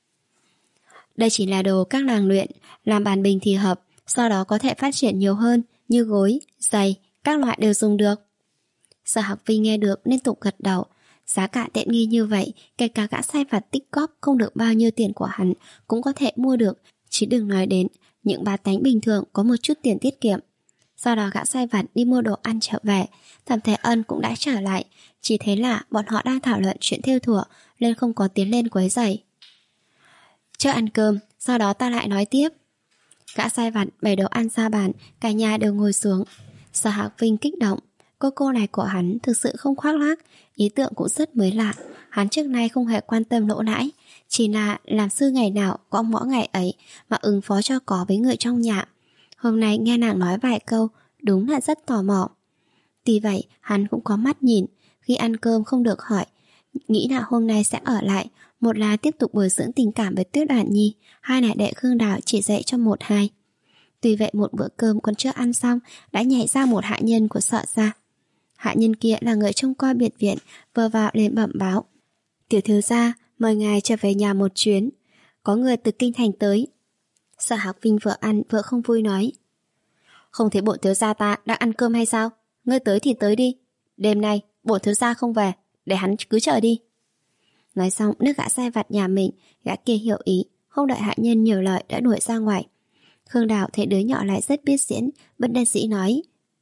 Đây chỉ là đồ các nàng luyện, làm bàn bình thì hợp, sau đó có thể phát triển nhiều hơn, như gối, giày, các loại đều dùng được. Sở Học Vinh nghe được liên tục gật đầu. Giá cả tiện nghi như vậy, kể cả gã sai vặt tích góp không được bao nhiêu tiền của hắn cũng có thể mua được, chứ đừng nói đến những bá tánh bình thường có một chút tiền tiết kiệm. Sau đó gã sai vặt đi mua đồ ăn trở về, Thẩm Thế Ân cũng đã trở lại, chỉ thế là bọn họ đang thảo luận chuyện thêu thủa nên không có tiến lên quấy rầy. "Chưa ăn cơm, sau đó ta lại nói tiếp." Gã sai vặt bày đồ ăn ra bàn, cả nhà đều ngồi xuống. Sở Học Vinh kích động: Cô cô này của hắn thực sự không khoác lác, ý tưởng cũng rất mới lạ. Hắn trước nay không hề quan tâm lỗ lãi, chỉ là làm sư ngày nào có mỗi ngày ấy mà ứng phó cho có với người trong nhà. Hôm nay nghe nàng nói vài câu, đúng là rất tò mò. Tuy vậy, hắn cũng có mắt nhìn, khi ăn cơm không được hỏi, nghĩ là hôm nay sẽ ở lại, một là tiếp tục bồi dưỡng tình cảm với Tuyết Đoản Nhi, hai là để Khương Đào chỉ dạy cho một hai. Tuy vậy một bữa cơm còn chưa ăn xong, đã nhảy ra một hạ nhân của Sợ gia. Hạ nhân kia là người trông coi biệt viện, vừa vào liền bẩm báo: Tiểu thiếu gia, mời ngài trở về nhà một chuyến, có người từ kinh thành tới. Sở Hạc Vinh vừa ăn vừa không vui nói: Không thấy bổn thiếu gia ta đang ăn cơm hay sao? Ngươi tới thì tới đi, đêm nay bổn thiếu gia không về, để hắn cứ chờ đi. Nói xong nước gã sai vặt nhà mình, gã kia hiểu ý, không đợi hạ nhân nhiều lời đã đuổi ra ngoài. Khương Đào thấy đứa nhỏ lại rất biết diễn, bất đắc dĩ nói: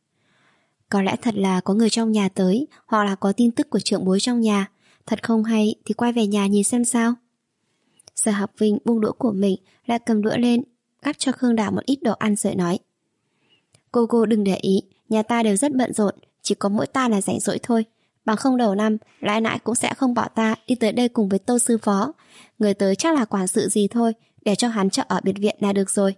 Có lẽ thật là có người trong nhà tới, hoặc là có tin tức của trưởng bối trong nhà. Thật không hay thì quay về nhà nhìn xem sao. Sở Học Vinh buông đũa của mình, lại cầm đũa lên, gắp cho Khương Đào một ít đồ ăn rồi nói: Cô cô đừng để ý, nhà ta đều rất bận rộn, chỉ có mỗi ta là rảnh rỗi thôi. Bằng không đầu năm, Lãi Nãi cũng sẽ không bỏ ta đi tới đây cùng với Tô sư phó. Người tới chắc là quản sự gì thôi, để cho hắn cho ở biệt viện là được rồi.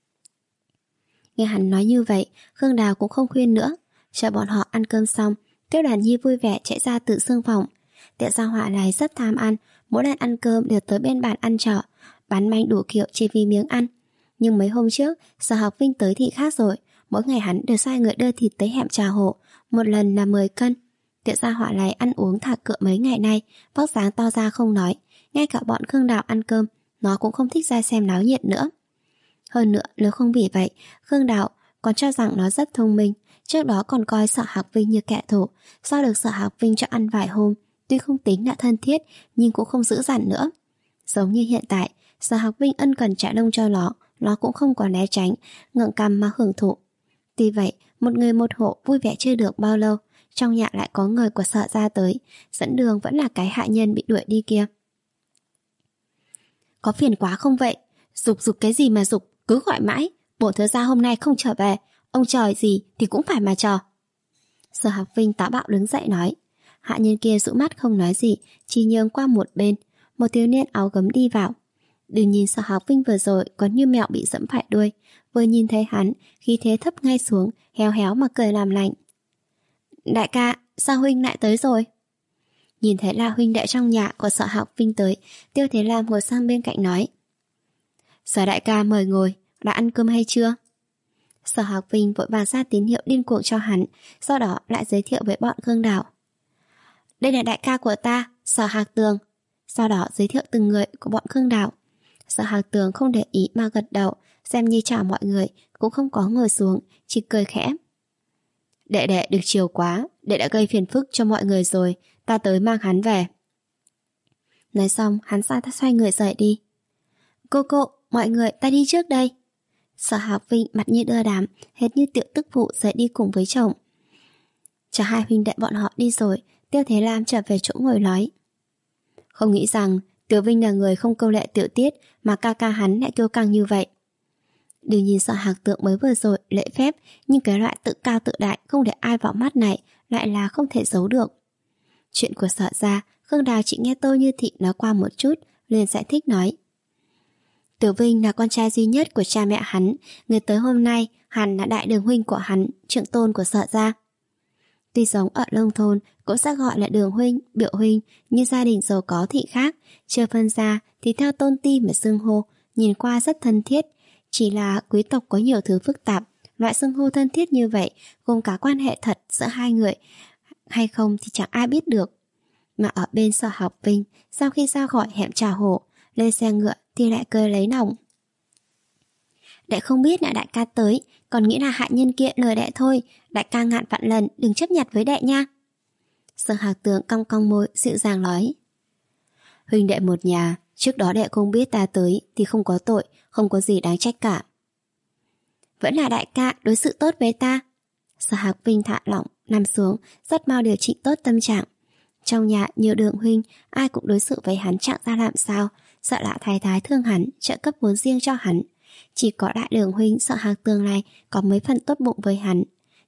Nghe hắn nói như vậy, Khương Đào cũng không khuyên nữa. Chờ bọn họ ăn cơm xong, Tuyết Đoản Nhi vui vẻ chạy ra tự xương phòng. Tiểu gia hỏa này rất tham ăn, mỗi lần ăn cơm đều tới bên bàn ăn trọ, bán manh đủ kiểu chỉ vì miếng ăn. Nhưng mấy hôm trước, Sở Học Vinh tới thì khác rồi, mỗi ngày hắn đều sai người đưa thịt tới hẻm trà hộ, một lần là mười cân. Tiểu gia hỏa này ăn uống thả cựa mấy ngày nay, vóc dáng to ra không nói, ngay cả bọn Khương Đào ăn cơm, nó cũng không thích ra xem náo nhiệt nữa. Hơn nữa, nếu không vì vậy, Khương Đào còn cho rằng nó rất thông minh, trước đó còn coi Sở Hạc Vinh như kẻ thù, sau được Sở Hạc Vinh cho ăn vài hôm, tuy không tính đã thân thiết, nhưng cũng không dữ dằn nữa. Giống như hiện tại, Sở Hạc Vinh ân cần trả lông cho nó, nó cũng không còn né tránh, ngượng cằm mà hưởng thụ. Tuy vậy, một người một hộ vui vẻ chưa được bao lâu, trong nhà lại có người của Sở gia tới, dẫn đường vẫn là cái hạ nhân bị đuổi đi kia. Có phiền quá không vậy? Dục dục cái gì mà dục, cứ gọi mãi, bổn thiếu gia hôm nay không trở về, ông trời gì thì cũng phải mà chờ. Sở Học Vinh táo bạo đứng dậy nói. Hạ nhân kia dụ mắt không nói gì, chỉ nhường qua một bên. Một thiếu niên áo gấm đi vào. Đừng nhìn Sở Học Vinh vừa rồi còn như mèo bị dẫm phải đuôi, vừa nhìn thấy hắn, khí thế thấp ngay xuống, héo héo mà cười làm lành. Đại ca, sao huynh lại tới rồi? Nhìn thấy là huynh đệ trong nhà của Sở Học Vinh tới, Tiêu Thế Lam ngồi sang bên cạnh nói: Sở đại ca mời ngồi, đã ăn cơm hay chưa? Sở Học Vinh vội vàng ra tín hiệu điên cuồng cho hắn, sau đó lại giới thiệu với bọn Khương Đào. Đây là đại ca của ta, Sở Hạc Tường. Sau đó giới thiệu từng người của bọn Khương Đào. Sở Hạc Tường không để ý mà gật đầu, xem như chào mọi người, cũng không có ngồi xuống, chỉ cười khẽ. Đệ đệ được chiều quá, đệ đã gây phiền phức cho mọi người rồi, ta tới mang hắn về. Nói xong, hắn ra ta xoay người rời đi. Cô cô, mọi người ta đi trước đây. Sở Hạc Vinh mặt như đưa đám, hệt như tiểu tức phụ rời đi cùng với chồng. Chờ hai huynh đệ bọn họ đi rồi, Tiêu Thế Lam trở về chỗ ngồi nói. Không nghĩ rằng Tiểu Vinh là người không câu lệ tiểu tiết, mà ca ca hắn lại kiêu căng như vậy. Đừng nhìn Sở Hạc Tượng mới vừa rồi lễ phép, nhưng cái loại tự cao tự đại không để ai vào mắt này lại là không thể giấu được. Chuyện của Sở gia, Khương Đào chỉ nghe Tô Như Thị nói qua một chút, liền giải thích nói. Tiểu Vinh là con trai duy nhất của cha mẹ hắn, người tới hôm nay hắn là đại đường huynh của hắn, trưởng tôn của Sở gia. Tuy sống ở nông thôn cũng sẽ gọi là đường huynh, biểu huynh, như gia đình giàu có thị khác, chưa phân ra thì theo tôn ti mà xưng hô, nhìn qua rất thân thiết. Chỉ là quý tộc có nhiều thứ phức tạp, loại xưng hô thân thiết như vậy gồm cả quan hệ thật giữa hai người hay không thì chẳng ai biết được. Mà ở bên Sở Học Vinh, sau khi ra khỏi hẻm trà hổ, lên xe ngựa thì lại cười lấy lòng. Đệ không biết là đại ca tới, còn nghĩ là hạ nhân kia lừa đệ thôi, đại ca ngàn vạn lần đừng chấp nhặt với đệ nha. Sở Hạc Tường cong cong môi dịu dàng nói. Huynh đệ một nhà, trước đó đệ không biết ta tới thì không có tội, không có gì đáng trách cả. Vẫn là đại ca đối xử tốt với ta. Sở Hạc Vinh thả lỏng, nằm xuống, rất mau điều chỉnh tốt tâm trạng. Trong nhà nhiều đường huynh, ai cũng đối xử với hắn chẳng ra làm sao, sợ lạ thái thái thương hắn, trợ cấp vốn riêng cho hắn. Chỉ có đại đường huynh Sở Hạc Tường này có mấy phần tốt bụng với hắn.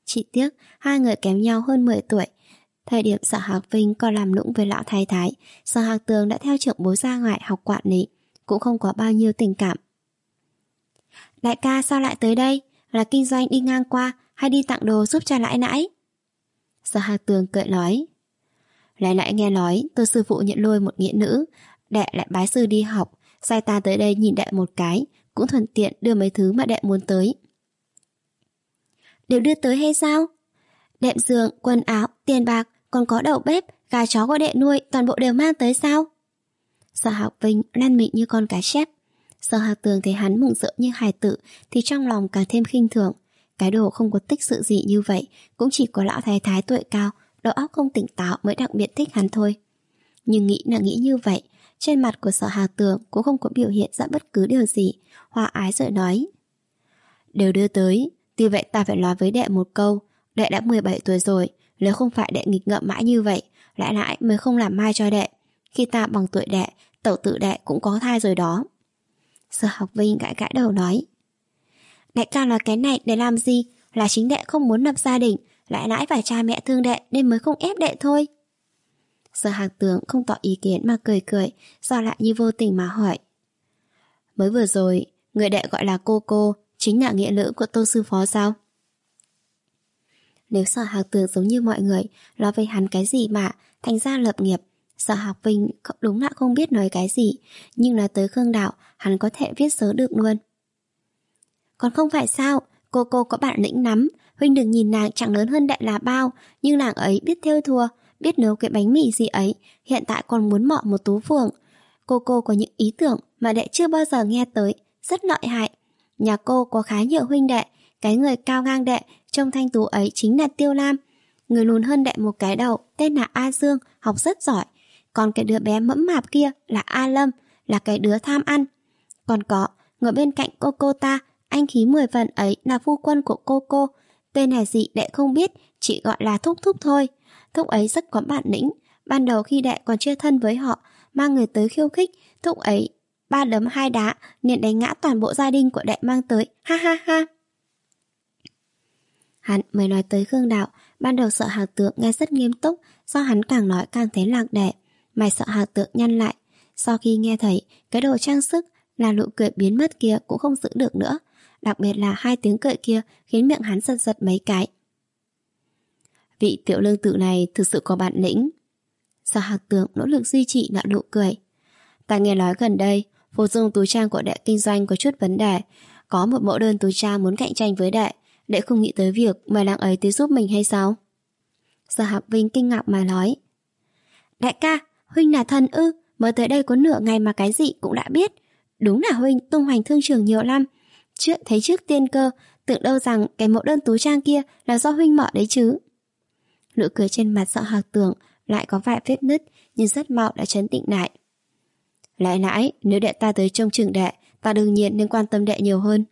Chỉ tiếc hai người kém nhau hơn mười tuổi. Thời điểm Sở Hạc Vinh còn làm nũng với lão thái thái, Sở Hạc Tường đã theo trưởng bối ra ngoài học quản lý, cũng không có bao nhiêu tình cảm. Đại ca sao lại tới đây? Là kinh doanh đi ngang qua hay đi tặng đồ giúp cho lãi nãi? Sở Hạc Tường cười nói. Lãi nãi nghe nói tôi sư phụ nhận lôi một nghĩa nữ, đệ lại bái sư đi học, sai ta tới đây nhìn đệ một cái, cũng thuận tiện đưa mấy thứ mà đệ muốn tới. Đều đưa tới hay sao? Đệm giường, quần áo, tiền bạc, còn có đầu bếp, gà chó của đệ nuôi, toàn bộ đều mang tới sao? Sở Hạc Vinh lăn mịn như con cá chép. Sở Hạc Tường thấy hắn mừng rỡ như hài tử thì trong lòng càng thêm khinh thường. Cái đồ không có tích sự gì như vậy, cũng chỉ có lão thái thái tuổi cao, đầu óc không tỉnh táo mới đặc biệt thích hắn thôi. Nhưng nghĩ là nghĩ như vậy, trên mặt của Sở Hạc Tường cũng không có biểu hiện ra bất cứ điều gì, hòa ái rồi nói. Đều đưa tới, tuy vậy ta phải nói với đệ một câu, đệ đã mười bảy tuổi rồi, nếu không phải đệ nghịch ngợm mãi như vậy, lãi nãi mới không làm mai cho đệ. Khi ta bằng tuổi đệ, tẩu tử đệ cũng có thai rồi đó. Sở Học Vinh gãi gãi đầu nói. Đại ca nói cái này để làm gì? Là chính đệ không muốn lập gia đình, lãi nãi và cha mẹ thương đệ nên mới không ép đệ thôi. Sở Hạc Tường không tỏ ý kiến mà cười cười, do lại như vô tình mà hỏi. Mới vừa rồi, người đệ gọi là cô cô, chính là nghĩa nữ của Tô sư phó sao? Nếu Sở Hạc Tường giống như mọi người, nói với hắn cái gì mà thành ra lập nghiệp, Sở Học Vinh đúng là không biết nói cái gì, nhưng nói tới Khương Đạo, hắn có thể viết sớ được luôn. Còn không phải sao, cô cô có bản lĩnh lắm, huynh đừng nhìn nàng chẳng lớn hơn đệ là bao, nhưng nàng ấy biết thêu thùa, biết nấu cái bánh mì gì ấy, hiện tại còn muốn mọ một tú phường. Cô cô có những ý tưởng mà đệ chưa bao giờ nghe tới, rất lợi hại. Nhà cô có khá nhiều huynh đệ, cái người cao ngang đệ, trông thanh tú ấy chính là Tiêu Lam. Người lùn hơn đệ một cái đầu, tên là A Dương, học rất giỏi. Còn cái đứa bé mẫm mạp kia là A Lâm, là cái đứa tham ăn. Còn có, ngồi bên cạnh cô cô ta, anh khí mười phần ấy là phu quân của cô cô. Tên này gì đệ không biết, chỉ gọi là Thúc Thúc thôi. Thúc ấy rất có bản lĩnh. Ban đầu khi đệ còn chưa thân với họ, mang người tới khiêu khích, Thúc ấy ba đấm hai đá nên đánh ngã toàn bộ gia đình của đệ mang tới. Ha ha ha. Hắn mới nói tới Khương Đạo. Ban đầu Sở Hạc Tường nghe rất nghiêm túc, do hắn càng nói càng thấy lạc đẻ. Mày Sở Hạc Tường nhăn lại. Sau khi nghe thấy cái đồ trang sức là nụ cười biến mất kia cũng không giữ được nữa. Đặc biệt là hai tiếng cười kia khiến miệng hắn giật giật mấy cái. Vị tiểu lương tử này thực sự có bản lĩnh. Sở Hạc Tường nỗ lực duy trì nợ nụ cười. Ta nghe nói gần đây phụ dung túi trang của đệ kinh doanh có chút vấn đề, có một mẫu đơn túi trang muốn cạnh tranh với đệ. Đệ không nghĩ tới việc mời nàng ấy tới giúp mình hay sao? Sở Hạc Vinh kinh ngạc mà nói. Đại ca, huynh là thần ư? Mới tới đây có nửa ngày mà cái gì cũng đã biết. Đúng là huynh tung hoành thương trường nhiều năm. Trước thấy trước tiên cơ, tưởng đâu rằng cái mẫu đơn túi trang kia là do huynh mở đấy chứ. Nụ cười trên mặt Sở Hạc Tường lại có vài vết nứt, nhưng rất mau đã trấn tĩnh lại. Lại nãy, nếu đệ ta tới trông chừng đệ, ta đương nhiên nên quan tâm đệ nhiều hơn.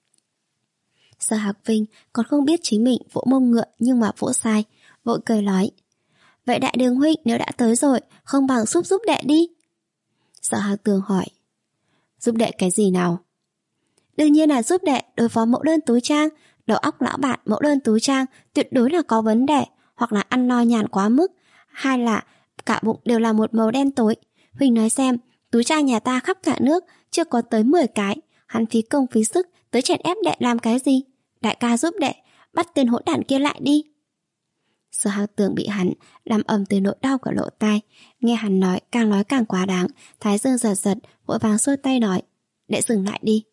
Sở Hạc Vinh còn không biết chính mình vỗ mông ngựa nhưng mà vỗ sai, vội cười nói. Vậy đại đường huynh nếu đã tới rồi, không bằng giúp giúp đệ đi. Sở Hạc Tường hỏi. Giúp đệ cái gì nào? Đương nhiên là giúp đệ đối phó mẫu đơn túi trang. Đầu óc lão bạn mẫu đơn túi trang tuyệt đối là có vấn đề, hoặc là ăn no nhàn quá mức, hay là cả bụng đều là một màu đen tối. Huynh nói xem, túi trang nhà ta khắp cả nước chưa có tới mười cái, hắn phí công phí sức tới chèn ép đệ làm cái gì? Đại ca giúp đệ bắt tên hỗn đản kia lại đi. Sở Hạc Tường bị hắn làm ầm tới nỗi đau cả lỗ tai. Nghe hắn nói càng nói càng quá đáng, thái dương giật giật, vội vàng xua tay nói. Đệ dừng lại đi.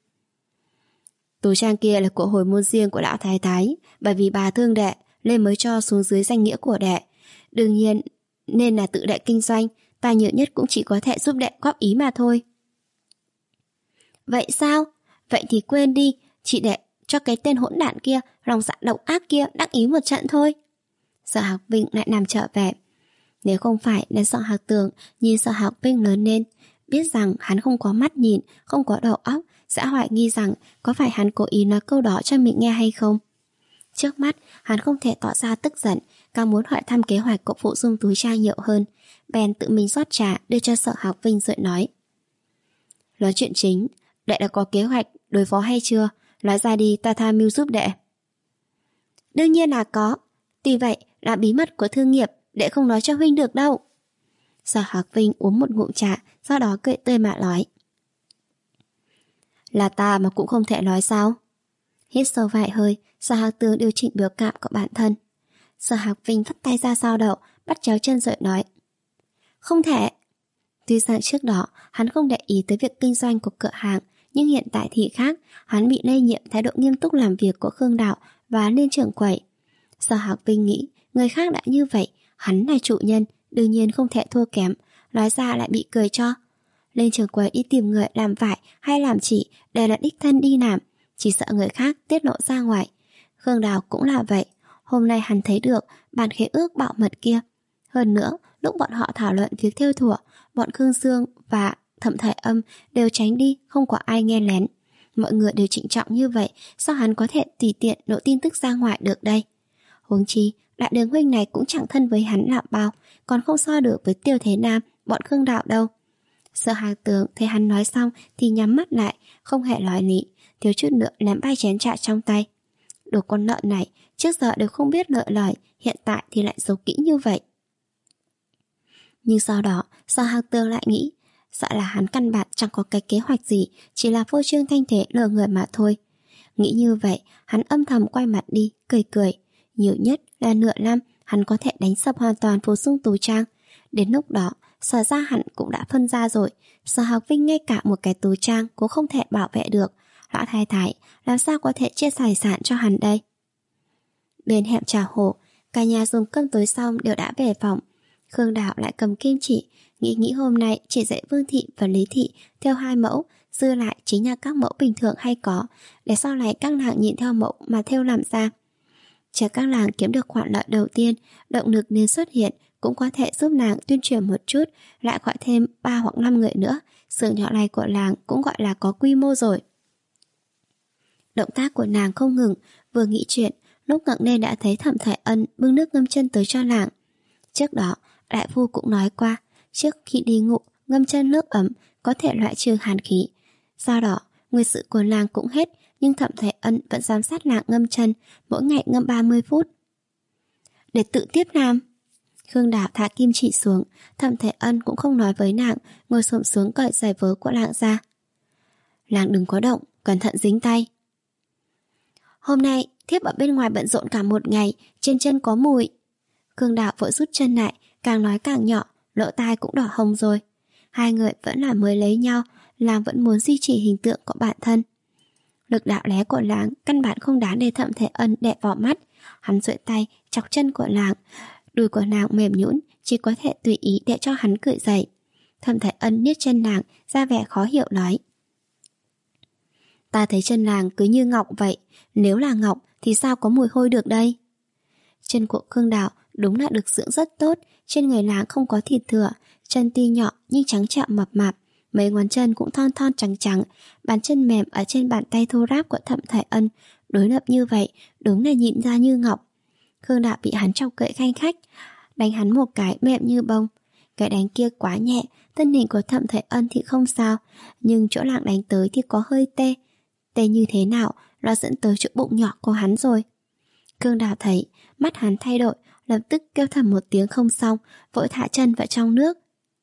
Túi trang kia là của hồi môn riêng của lão thái thái, bởi vì bà thương đệ nên mới cho xuống dưới danh nghĩa của đệ. Đương nhiên nên là tự đệ kinh doanh, ta nhiều nhất cũng chỉ có thể giúp đệ góp ý mà thôi. Vậy sao? Vậy thì quên đi, chị đệ cho cái tên hỗn đản kia, lòng dạ độc ác kia đắc ý một trận thôi. Sở Hạc Vinh lại nằm trở về. Nếu không phải là Sở Hạc Tường nhìn Sở Hạc Vinh lớn lên, biết rằng hắn không có mắt nhìn, không có đầu óc, sẽ hoài nghi rằng có phải hắn cố ý nói câu đó cho mình nghe hay không. Trước mắt, hắn không thể tỏ ra tức giận, càng muốn hỏi thăm kế hoạch của phụ dung túi trang nhiều hơn. Bèn tự mình rót trà đưa cho Sở Hạc Vinh rồi nói. Nói chuyện chính, đệ đã có kế hoạch đối phó hay chưa? Nói ra đi, ta tham mưu giúp đệ. Đương nhiên là có. Tuy vậy là bí mật của thương nghiệp, đệ không nói cho huynh được đâu. Sở Hạc Vinh uống một ngụm trà, sau đó cười tươi mà nói. Là ta mà cũng không thể nói sao? Hít sâu vài hơi, Sở Hạc Tường điều chỉnh biểu cảm của bản thân. Sở Hạc Vinh vắt tay ra sau đầu, bắt chéo chân rồi nói. Không thể. Tuy rằng trước đó hắn không để ý tới việc kinh doanh của cửa hàng, nhưng hiện tại thì khác, hắn bị lây nhiễm thái độ nghiêm túc làm việc của Khương Đạo và Liên trưởng quầy. Sở Hạc Vinh nghĩ người khác đã như vậy, hắn là chủ nhân, đương nhiên không thể thua kém, nói ra lại bị cười cho. Liên trưởng quầy đi tìm người làm vải hay làm chỉ đều là đích thân đi làm, chỉ sợ người khác tiết lộ ra ngoài. Khương Đào cũng là vậy, hôm nay hắn thấy được bản khế ước bảo mật kia. Hơn nữa, lúc bọn họ thảo luận việc thêu thủa, bọn Khương Dương và Thẩm Thời Âm đều tránh đi, không có ai nghe lén. Mọi người đều trịnh trọng như vậy, sao hắn có thể tùy tiện lộ tin tức ra ngoài được đây? Huống chi, Đại Đường huynh này cũng chẳng thân với hắn là bao, còn không so được với Tiêu Thế Nam, bọn Khương Đạo đâu. Sở Hạc Tường thấy hắn nói xong thì nhắm mắt lại, không hề nói lý, thiếu chút nữa ném bay chén trà trong tay. Đồ con lợn này, trước giờ đều không biết lựa lời, hiện tại thì lại giấu kỹ như vậy. Nhưng sau đó, Sở Hạc Tường lại nghĩ, sợ là hắn căn bản chẳng có cái kế hoạch gì, chỉ là phô trương thanh thế lừa người mà thôi. Nghĩ như vậy, hắn âm thầm quay mặt đi, cười cười. Nhiều nhất là nửa năm, hắn có thể đánh sập hoàn toàn Phú Xung Tú Trang. Đến lúc đó, Sở ra hẳn cũng đã phân ra rồi. Sở Hạc Vinh ngay cả một cái Tú Trang cũng không thể bảo vệ được. Lão thái thái, làm sao có thể chia tài sản cho hắn đây? Bên hẻm trà hổ, cả nhà dùng cơm tối xong đều đã về phòng. Khương Đạo lại cầm kim chỉ, nghĩ nghĩ hôm nay chỉ dạy Vương Thị và Lý Thị theo hai mẫu, dư lại chính là các mẫu bình thường hay có, để sau này các nàng nhìn theo mẫu mà theo làm ra. Chờ các nàng kiếm được khoản lợi đầu tiên, động lực nên xuất hiện, cũng có thể giúp nàng tuyên truyền một chút, lại gọi thêm ba hoặc năm người nữa, xưởng nhỏ này của làng cũng gọi là có quy mô rồi. Động tác của nàng không ngừng, vừa nghĩ chuyện, lúc ngẩng lên đã thấy Thẩm Thời Ân bưng nước ngâm chân tới cho nàng. Trước đó, đại phu cũng nói qua, trước khi đi ngủ, ngâm chân nước ấm có thể loại trừ hàn khí. Sau đó, nguyên sự của nàng cũng hết, nhưng Thẩm Thời Ân vẫn giám sát nàng ngâm chân, mỗi ngày ngâm ba mươi phút. Để tự tiếp làm. Khương Đào thả kim chỉ xuống, Thẩm Thời Ân cũng không nói với nàng, ngồi xổm xuống cởi giày vớ của nàng ra. Nàng đừng có động, cẩn thận dính tay. Hôm nay, thiếp ở bên ngoài bận rộn cả một ngày, trên chân có mùi. Khương Đào vội rút chân lại, càng nói càng nhỏ, lỗ tai cũng đỏ hồng rồi. Hai người vẫn là mới lấy nhau, nàng vẫn muốn duy trì hình tượng của bản thân. Lực đạo lé của nàng căn bản không đáng để Thẩm Thời Ân đè vào mắt. Hắn duỗi tay chọc chân của nàng, đùi của nàng mềm nhũn, chỉ có thể tùy ý để cho hắn cởi giày. Thẩm Thời Ân niết chân nàng, ra vẻ khó hiểu nói. Ta thấy chân nàng cứ như ngọc vậy, nếu là ngọc thì sao có mùi hôi được đây? Chân của Khương Đào đúng là được dưỡng rất tốt, trên người nàng không có thịt thừa, chân tuy nhỏ nhưng trắng trẻo mập mạp, mấy ngón chân cũng thon thon trắng trắng, bàn chân mềm ở trên bàn tay thô ráp của Thẩm Thời Ân, đối lập như vậy, đúng là nhìn ra như ngọc. Khương Đạo bị hắn chọc cậy khanh khách, đánh hắn một cái mềm như bông. Cái đánh kia quá nhẹ, thân hình của Thẩm Thời Ân thì không sao, nhưng chỗ lạng đánh tới thì có hơi tê. Tê như thế nào, nó dẫn tới chỗ bụng nhỏ của hắn rồi. Khương Đào thấy, mắt hắn thay đổi, lập tức kêu thầm một tiếng không xong, vội thả chân vào trong nước.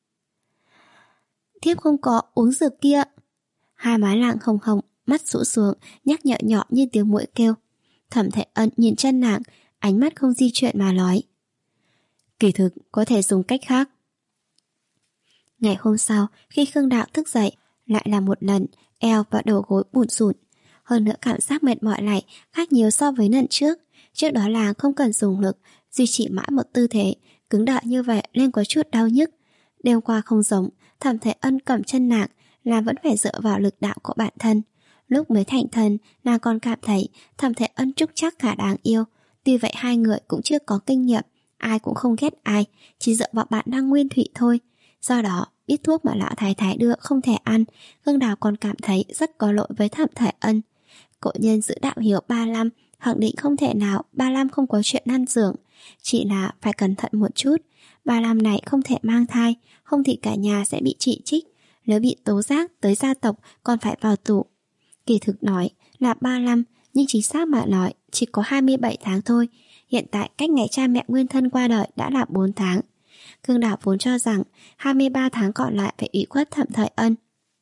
Thiếp không có uống dược kia. Hai má lạng hồng hồng, mắt rũ xuống, nhắc nhở nhỏ như tiếng muỗi kêu. Thẩm Thời Ân nhìn chân nàng, ánh mắt không di chuyển mà nói. Kỳ thực có thể dùng cách khác. Ngày hôm sau, khi Khương Đạo thức dậy, lại là một lần, eo và đầu gối bủn rủn. Hơn nữa cảm giác mệt mỏi lại khác nhiều so với lần trước. Trước đó là không cần dùng lực, duy trì mãi một tư thế, cứng đợi như vậy nên có chút đau nhức. Đêm qua không giống, Thẩm Thời Ân cầm chân nàng, nàng vẫn phải dựa vào lực đạo của bản thân. Lúc mới thành thân, nàng còn cảm thấy Thẩm Thời Ân trúc chắc cả đáng yêu. Tuy vậy hai người cũng chưa có kinh nghiệm, ai cũng không ghét ai, chỉ dựa vào bản năng nguyên thủy thôi. Do đó, ít thuốc mà lão thái thái đưa không thể ăn, Khương Đào còn cảm thấy rất có lỗi với Thẩm Thời Ân. Cổ nhân giữ đạo hiếu ba năm, khẳng định không thể nào ba năm không có chuyện ăn giường, chỉ là phải cẩn thận một chút. Ba năm này không thể mang thai, không thì cả nhà sẽ bị chỉ trích, nếu bị tố giác tới gia tộc còn phải vào tù. Kỳ thực nói là ba năm, nhưng chính xác mà nói chỉ có hai mươi bảy tháng thôi. Hiện tại cách ngày cha mẹ nguyên thân qua đời đã là bốn tháng. Khương Đào vốn cho rằng hai mươi ba tháng còn lại phải ủy khuất Thẩm Thời Ân.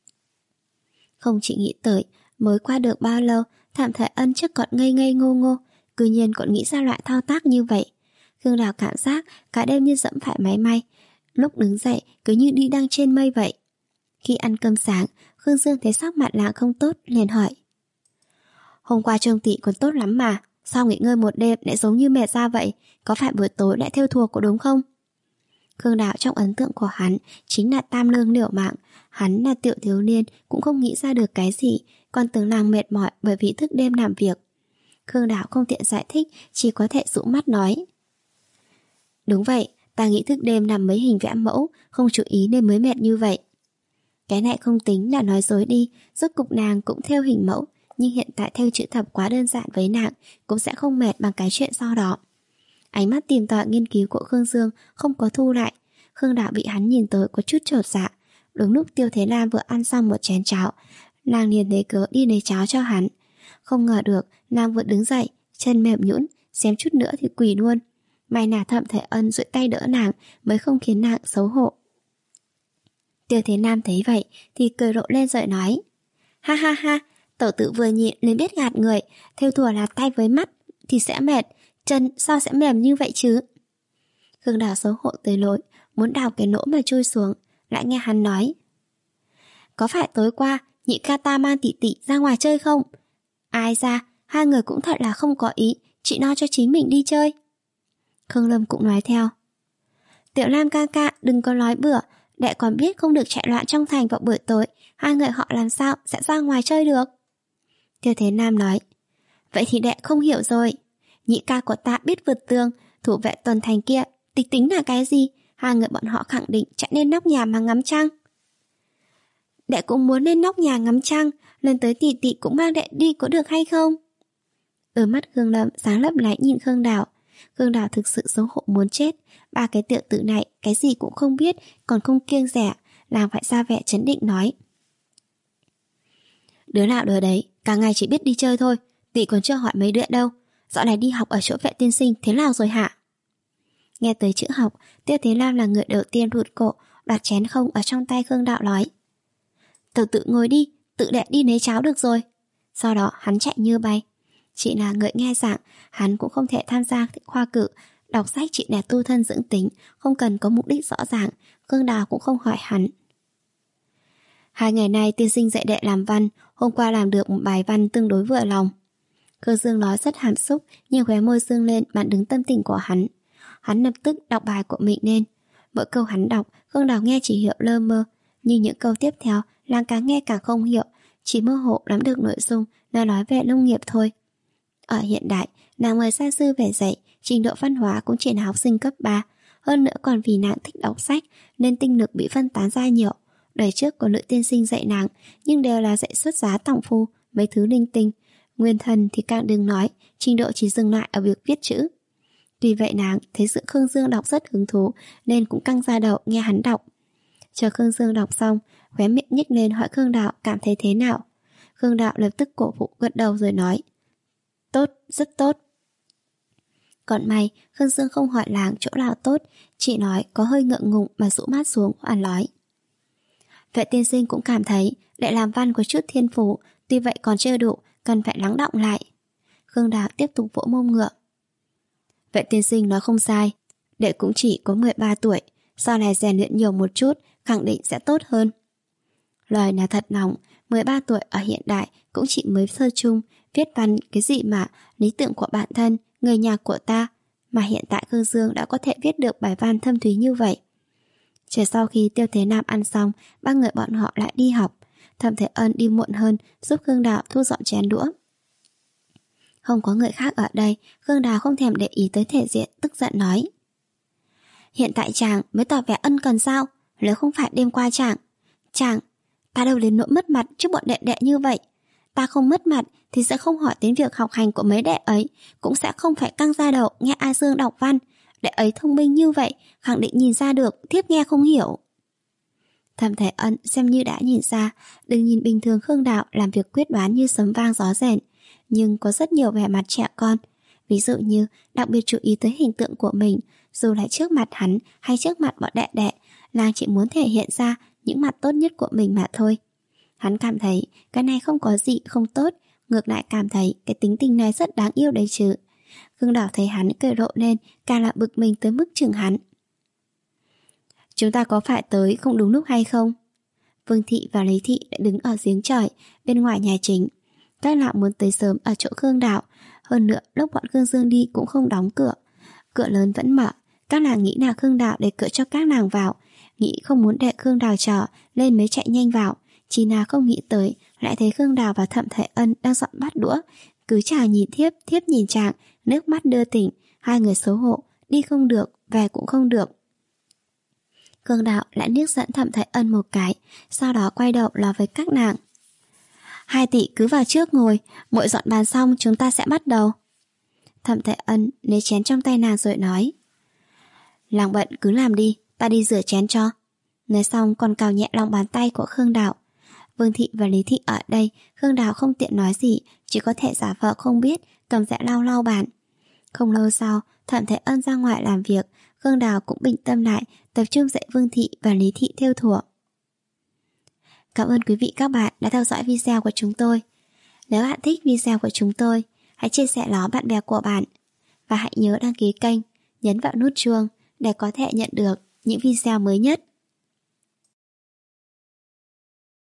Không chỉ nghĩ tới mới qua được bao lâu, Thẩm Thời Ân trước còn ngây ngây ngô ngô, cư nhiên còn nghĩ ra loại thao tác như vậy. Khương Đào cảm giác cả đêm như dẫm phải máy may, lúc đứng dậy cứ như đi đang trên mây vậy. Khi ăn cơm sáng, Khương Dương thấy sắc mặt nàng không tốt, liền hỏi: Hôm qua trông tỷ còn tốt lắm mà, sao nghỉ ngơi một đêm lại giống như mệt ra vậy? Có phải buổi tối lại thêu thùa có đúng không? Khương Đào trong ấn tượng của hắn chính là tam lương liều mạng. Hắn là tiểu thiếu niên cũng không nghĩ ra được cái gì, còn tưởng nàng mệt mỏi bởi vì thức đêm làm việc. Khương Đào không tiện giải thích, chỉ có thể dụ mắt nói: Đúng vậy, ta nghĩ thức đêm làm mấy hình vẽ mẫu, không chú ý nên mới mệt như vậy. Cái này không tính là nói dối đi, rốt cục nàng cũng theo hình mẫu, nhưng hiện tại theo chữ thập quá đơn giản với nàng, cũng sẽ không mệt bằng cái chuyện sau đó. Ánh mắt tìm tòi nghiên cứu của Khương Dương không có thu lại. Khương Đào bị hắn nhìn tới có chút chột dạ. Đúng lúc Tiêu Thế Nam vừa ăn xong một chén cháo, nàng liền lấy cớ đi lấy cháo cho hắn. Không ngờ được nàng vừa đứng dậy, chân mềm nhũn, xém chút nữa thì quỳ luôn. May là Thẩm Thời Ân duỗi tay đỡ nàng mới không khiến nàng xấu hổ. Tiêu Thế Nam thấy vậy thì cười rộ lên rồi nói: Ha ha ha, tẩu tử vừa nhịn liền biết gạt người, thêu thùa là tay với mắt thì sẽ mệt, chân sao sẽ mềm như vậy chứ? Khương Đào xấu hổ tới lỗi muốn đào cái lỗ mà chui xuống, lại nghe hắn nói: Có phải tối qua nhị ca ta mang tỷ tỷ ra ngoài chơi không? Ai ra, hai người cũng thật là không có ý, chị no cho chính mình đi chơi. Khương Lâm cũng nói theo: Tiểu Lam ca ca đừng có nói bừa, đệ còn biết không được chạy loạn trong thành vào buổi tối, hai người họ làm sao sẽ ra ngoài chơi được? Tiêu Thế Nam nói: Vậy thì đệ không hiểu rồi. Nhị ca của ta biết vượt tường, thủ vệ tuần thành kia tịch tính là cái gì? Hai người bọn họ khẳng định chạy lên nóc nhà mà ngắm trăng. Đệ cũng muốn lên nóc nhà ngắm trăng, lần tới tỷ tỷ cũng mang đệ đi có được hay không? Ở mắt Khương Lâm sáng lấp lánh nhìn Khương Đào. Khương Đào thực sự xấu hổ muốn chết. Ba cái tiểu tử này cái gì cũng không biết, còn không kiêng dè, làm phải ra vẻ trấn định nói: Đứa nào đứa đấy, cả ngày chỉ biết đi chơi thôi, tỷ còn chưa hỏi mấy đứa đâu. Dạo này đi học ở chỗ Vệ tiên sinh thế nào rồi hả? Nghe tới chữ học, Tiêu Thế Lam là người đầu tiên rụt cổ, đoạt chén không ở trong tay Khương Đạo nói: Tự tự ngồi đi, tự đệ đi lấy cháo được rồi. Sau đó hắn chạy như bay. Chỉ là người nghe giảng, hắn cũng không thể tham gia khoa cử. Đọc sách chỉ là tu thân dưỡng tính, không cần có mục đích rõ ràng. Khương Đào cũng không hỏi hắn. Hai ngày nay tiên sinh dạy đệ làm văn, hôm qua làm được một bài văn tương đối vừa lòng. Khương Dương nói rất hàm xúc, nhưng khóe môi dương lên bạn đứng tâm tình của hắn. Hắn lập tức đọc bài của mình lên. Mỗi câu hắn đọc, Khương Đào nghe chỉ hiểu lơ mơ, nhưng những câu tiếp theo nàng càng nghe càng không hiểu, chỉ mơ hồ nắm được nội dung là nói về nông nghiệp thôi. Ở hiện đại, nàng mời gia sư về dạy, trình độ văn hóa cũng chỉ là học sinh cấp ba, hơn nữa còn vì nàng thích đọc sách nên tinh lực bị phân tán ra nhiều. Đời trước của nữ tiên sinh dạy nàng, nhưng đều là dạy xuất giá tòng phu, mấy thứ linh tinh. Nguyên thần thì càng đừng nói, trình độ chỉ dừng lại ở việc viết chữ. Tuy vậy nàng thấy sự Khương Dương đọc rất hứng thú nên cũng căng ra đầu nghe hắn đọc. Chờ Khương Dương đọc xong, khóe miệng nhếch lên hỏi Khương Đạo cảm thấy thế nào. Khương Đạo lập tức cổ vũ gật đầu rồi nói: Tốt, rất tốt. Còn may Khương Dương không hỏi làng chỗ nào tốt, chỉ nói có hơi ngượng ngùng mà rũ mắt xuống và nói: Vệ tiên sinh cũng cảm thấy đệ làm văn có chút thiên phú, tuy vậy còn chưa đủ, cần phải lắng đọng lại. Khương Đạo tiếp tục vỗ mông ngựa: Vệ tiên sinh nói không sai, đệ cũng chỉ có mười ba tuổi, sau này rèn luyện nhiều một chút, khẳng định sẽ tốt hơn. Lời là thật lòng, mười ba tuổi ở hiện đại cũng chỉ mới sơ chung, viết văn cái gì mà lý tưởng của bản thân, người nhà của ta, mà hiện tại Khương Dương đã có thể viết được bài văn thâm thúy như vậy. Chờ sau khi Tiêu Thế Nam ăn xong, ba người bọn họ lại đi học. Thẩm Thế Ân đi muộn hơn, giúp Khương Đào thu dọn chén đũa. Không có người khác ở đây, Khương Đào không thèm để ý tới thể diện, tức giận nói: Hiện tại chàng mới tỏ vẻ ân cần sao? Nếu không phải đêm qua chàng Chàng, ta đâu đến nỗi mất mặt trước bọn đệ đệ như vậy. Ta không mất mặt thì sẽ không hỏi đến việc học hành của mấy đệ ấy, cũng sẽ không phải căng ra đầu nghe A Dương đọc văn. Đệ ấy thông minh như vậy, khẳng định nhìn ra được, thiếp nghe không hiểu. Thẩm Thế Ân xem như đã nhìn ra, đừng nhìn bình thường Khương Đạo làm việc quyết đoán như sấm vang gió rền. nhưng có rất nhiều vẻ mặt trẻ con. Ví dụ như đặc biệt chú ý tới hình tượng của mình, dù là trước mặt hắn hay trước mặt bọn đệ đệ, Lang chỉ muốn thể hiện ra những mặt tốt nhất của mình mà thôi. Hắn cảm thấy cái này không có gì không tốt, ngược lại cảm thấy cái tính tình này rất đáng yêu đấy chứ. Khương Đào thấy hắn cười rộ lên, càng là bực mình tới mức chừng hắn. Chúng ta có phải tới không đúng lúc hay không? Vương Thị và Lý Thị đã đứng ở giếng trời bên ngoài nhà chính. Các nàng muốn tới sớm ở chỗ Khương Đào. Hơn nữa lúc bọn Khương Dương đi cũng không đóng cửa, cửa lớn vẫn mở. Các nàng nghĩ là Khương Đào để cửa cho các nàng vào, nghĩ không muốn để Khương Đào chờ lên mới chạy nhanh vào. Chỉ là không nghĩ tới lại thấy Khương Đào và Thẩm Thái Ân đang dọn bát đũa, cứ chàng nhìn thiếp, thiếp nhìn chàng, nước mắt đưa tỉnh. Hai người xấu hổ, đi không được, về cũng không được. Khương Đào lại liếc dẫn Thẩm Thái Ân một cái, sau đó quay đầu nói với các nàng: Hai tỷ cứ vào trước ngồi, muội dọn bàn xong chúng ta sẽ bắt đầu. Thẩm Thái Ân lấy chén trong tay nàng rồi nói: Làng bận cứ làm đi, ta đi rửa chén cho. Nói xong còn cào nhẹ lòng bàn tay của Khương Đào. Vương Thị và Lý Thị ở đây, Khương Đào không tiện nói gì, chỉ có thể giả vờ không biết, cầm dẹ lau lau bàn. Không lâu sau, Thẩm Thái Ân ra ngoài làm việc, Khương Đào cũng bình tâm lại, tập trung dạy Vương Thị và Lý Thị thêu thủa. Cảm ơn quý vị các bạn đã theo dõi video của chúng tôi. Nếu bạn thích video của chúng tôi, hãy chia sẻ nó bạn bè của bạn. Và hãy nhớ đăng ký kênh, nhấn vào nút chuông để có thể nhận được những video mới nhất.